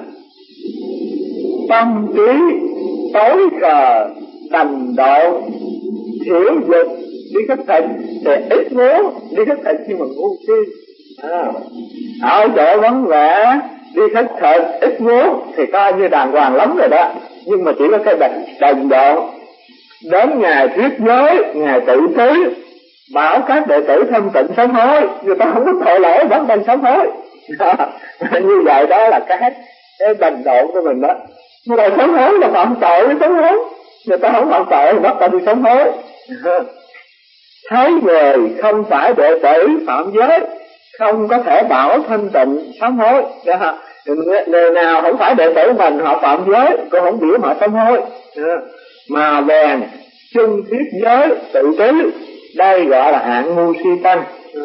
Speaker 1: tâm trí tối cờ đành độ, thiểu dục đi khất thực thì ít muốn đi khất thực nhưng mà ngu si. À, ở chỗ vắng vẻ đi khất thực ít muốn thì coi như đàng hoàng lắm rồi đó, nhưng mà chỉ có cái đành đành độ. Đến ngày thuyết giới, ngày tự thí, bảo các đệ tử thanh tịnh sám hối, người ta không có tội lỗi vẫn đang sám hối. Như vậy đó là cái cái đành độ của mình đó. Người ta sám hối là phạm tội với sám hối, người ta không phạm tội thì bắt ta đi sám hối. Thấy người không phải đệ tử phạm giới, không có thể bảo thanh tịnh sám hối. Người nào không phải đệ tử mình họ phạm giới, cô không biểu họ sám hối. Mà bèn chung thuyết giới tự trí, đây gọi là hạng ngu si tăng.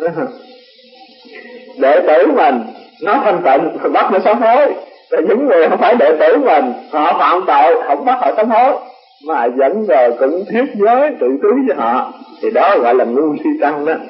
Speaker 1: Đệ tử mình nó thanh tịnh bắt nó sám hối, rồi những người không phải đệ tử mình họ phạm tội không bắt họ sám hối, mà dẫn rồi cũng thuyết giới tự trí với họ, thì đó gọi là ngu si tăng đó.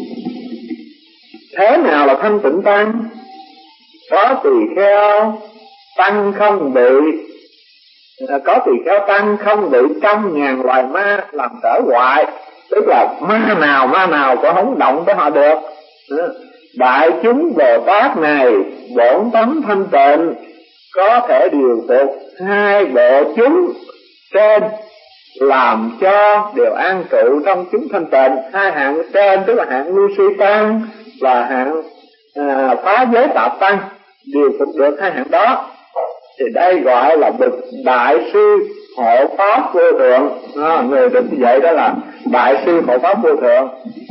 Speaker 1: Thế nào là thanh tịnh tăng? Có tỳ kheo tăng không bị, có tỳ kheo tăng không bị trăm ngàn loài ma làm trở hoại, tức là ma nào ma nào cũng không động tới họ được. Đại chúng Bồ Tát này bổn tánh thanh tịnh, có thể điều phục hai bộ chúng trên, làm cho đều an trụ trong chúng thanh tịnh. Hai hạng trên tức là hạng ngu si tăng và hạng à, phá giới tạp tăng, điều phục được hai hạng đó thì đây gọi là bậc đại sư hộ pháp vô thượng. À, người được như vậy đó là đại sư hộ pháp vô thượng.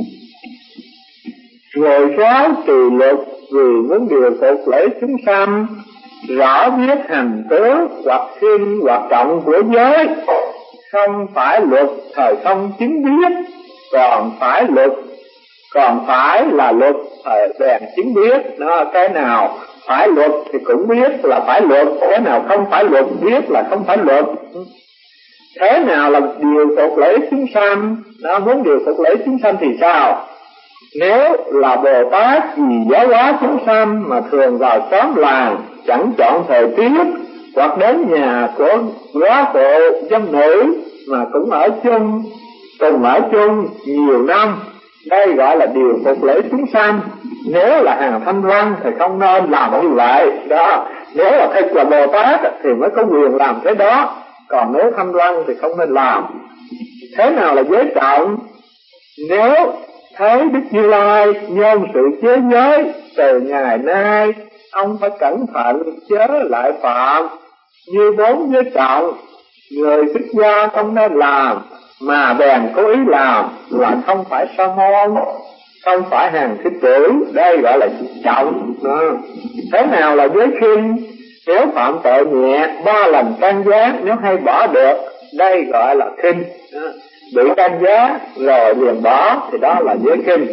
Speaker 1: Ngồi khéo trì luật vì muốn điều phục lấy chúng sanh, rõ biết hành tướng hoặc khinh hoặc trọng của giới, không phải luật thời không chứng biết, còn phải luật còn phải là luật thời bèn chứng biết. Đó, cái nào phải luật thì cũng biết là phải luật, cái nào không phải luật biết là không phải luật. Thế nào là điều phục lấy chúng sanh? Đó, muốn điều phục lấy chúng sanh thì sao? Nếu là Bồ Tát vì giáo hóa chúng sanh mà thường vào xóm làng, chẳng chọn thời tiết, hoặc đến nhà của góa phụ dâm nữ mà cũng ở chung, cùng ở chung nhiều năm, đây gọi là điều phục lễ chúng sanh. Nếu là hàng thanh văn thì không nên làm như vậy đó. Nếu là thật là Bồ Tát thì mới có quyền làm cái đó, còn nếu thanh văn thì không nên làm. Thế nào là giới trọng? Nếu thấy Đức Như Lai nhân sự chế giới, từ ngày nay ông phải cẩn thận chớ lại phạm. Như bốn giới trọng, người xuất gia không nên làm, mà bèn cố ý làm là không phải sa môn. không phải hàng thứ tử, đây gọi là trọng. À, thế nào là giới khinh? Nếu phạm tội nhẹ, ba lần can gián, nếu hay bỏ được, đây gọi là khinh. À, bị can gián rồi liền bỏ thì đó là giới khinh.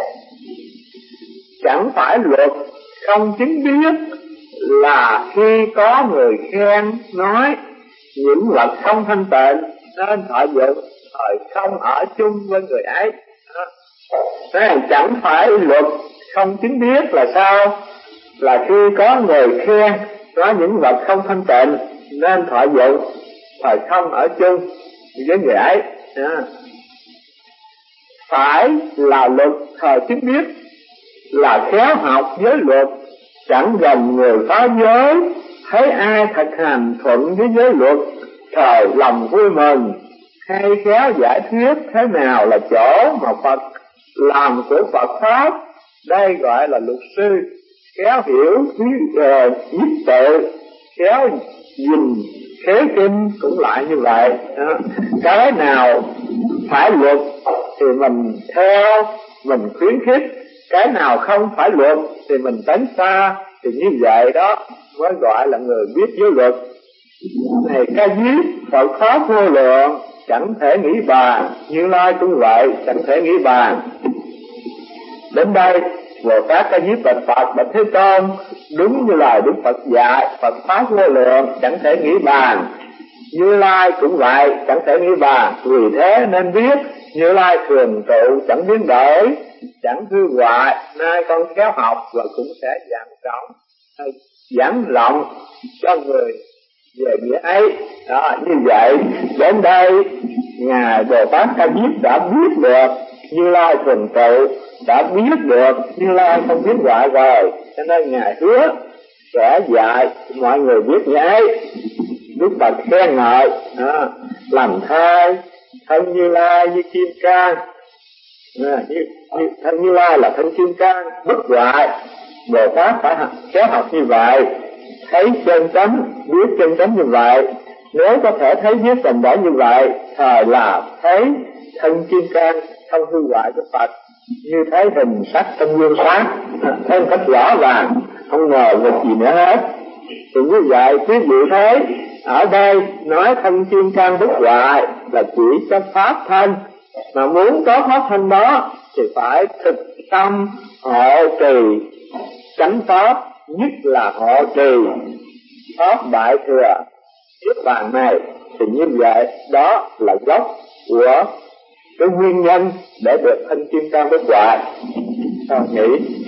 Speaker 1: Chẳng phải luật không chứng biết là khi có người khen nói những vật không thanh tịnh nên thọ dụng, rồi không ở chung với người ấy. Đó. Chẳng phải luật không chứng biết là sao? Là khi có người khen nói những vật không thanh tịnh nên thọ dụng, rồi không ở chung với người ấy. Đó. Phải là luật thời chứng biết là khéo học giới luật, chẳng gần người phá giới, thấy ai thực hành thuận với giới luật, thời lòng vui mừng, hay khéo giải thuyết thế nào là chỗ mà Phật làm của Phật Pháp, đây gọi là luật sư, khéo hiểu nhất tự, khéo nhìn khế kinh cũng lại như vậy. Đó. Cái nào phải luật thì mình theo, mình khuyến khích, cái nào không phải luật thì mình tránh xa, thì như vậy đó mới gọi là người biết giới luật. Này ca diếp, Phật Pháp vô lượng, chẳng thể nghĩ bàn, Như Lai cũng vậy, chẳng thể nghĩ bàn. Đến đây Bồ Tát Ca Diếp bạch Phật: bạch Thế Tôn, đúng như lời Đức Phật dạy, Phật Pháp vô lượng, chẳng thể nghĩ bàn, Như Lai cũng vậy, chẳng thể nghĩ bàn. Vì thế nên biết Như Lai thường trụ, chẳng biến đổi, chẳng hư hoại. Nay con khéo học và cũng sẽ giảng rộng, giảng rộng cho người về nghĩa ấy. Đó, như vậy đến đây ngài Bồ Tát Ca Diếp đã biết được Như Lai thường trụ, đã biết được Như Lai không biến hoại rồi, cho nên ngài hứa sẽ dạy mọi người biết nghĩa ấy. Đức Phật khen ngợi: à, làm thai thân Như Lai như kim cang. À, như, như, thân Như Lai là thân kim cang bất hoại. Bồ Tát phải khéo học như vậy, thấy chân chánh, biết chân chánh như vậy. Nếu có thể thấy biết tình đó như vậy, thời là thấy thân kim cang không hư hoại của Phật, như thấy hình sắc trong gương sáng, thấy một cách rõ ràng, không ngờ việc gì nữa hết. Thì như vậy quý vị thấy ở đây nói thân kim cang bất hoại là chỉ cho pháp thân, mà muốn có pháp thân đó thì phải thực tâm hộ trì chánh pháp, nhất là hộ trì pháp đại thừa niết bàn này. Thì như vậy đó là gốc của cái nguyên nhân để được thân kim cang bất hoại. Sao nghĩ?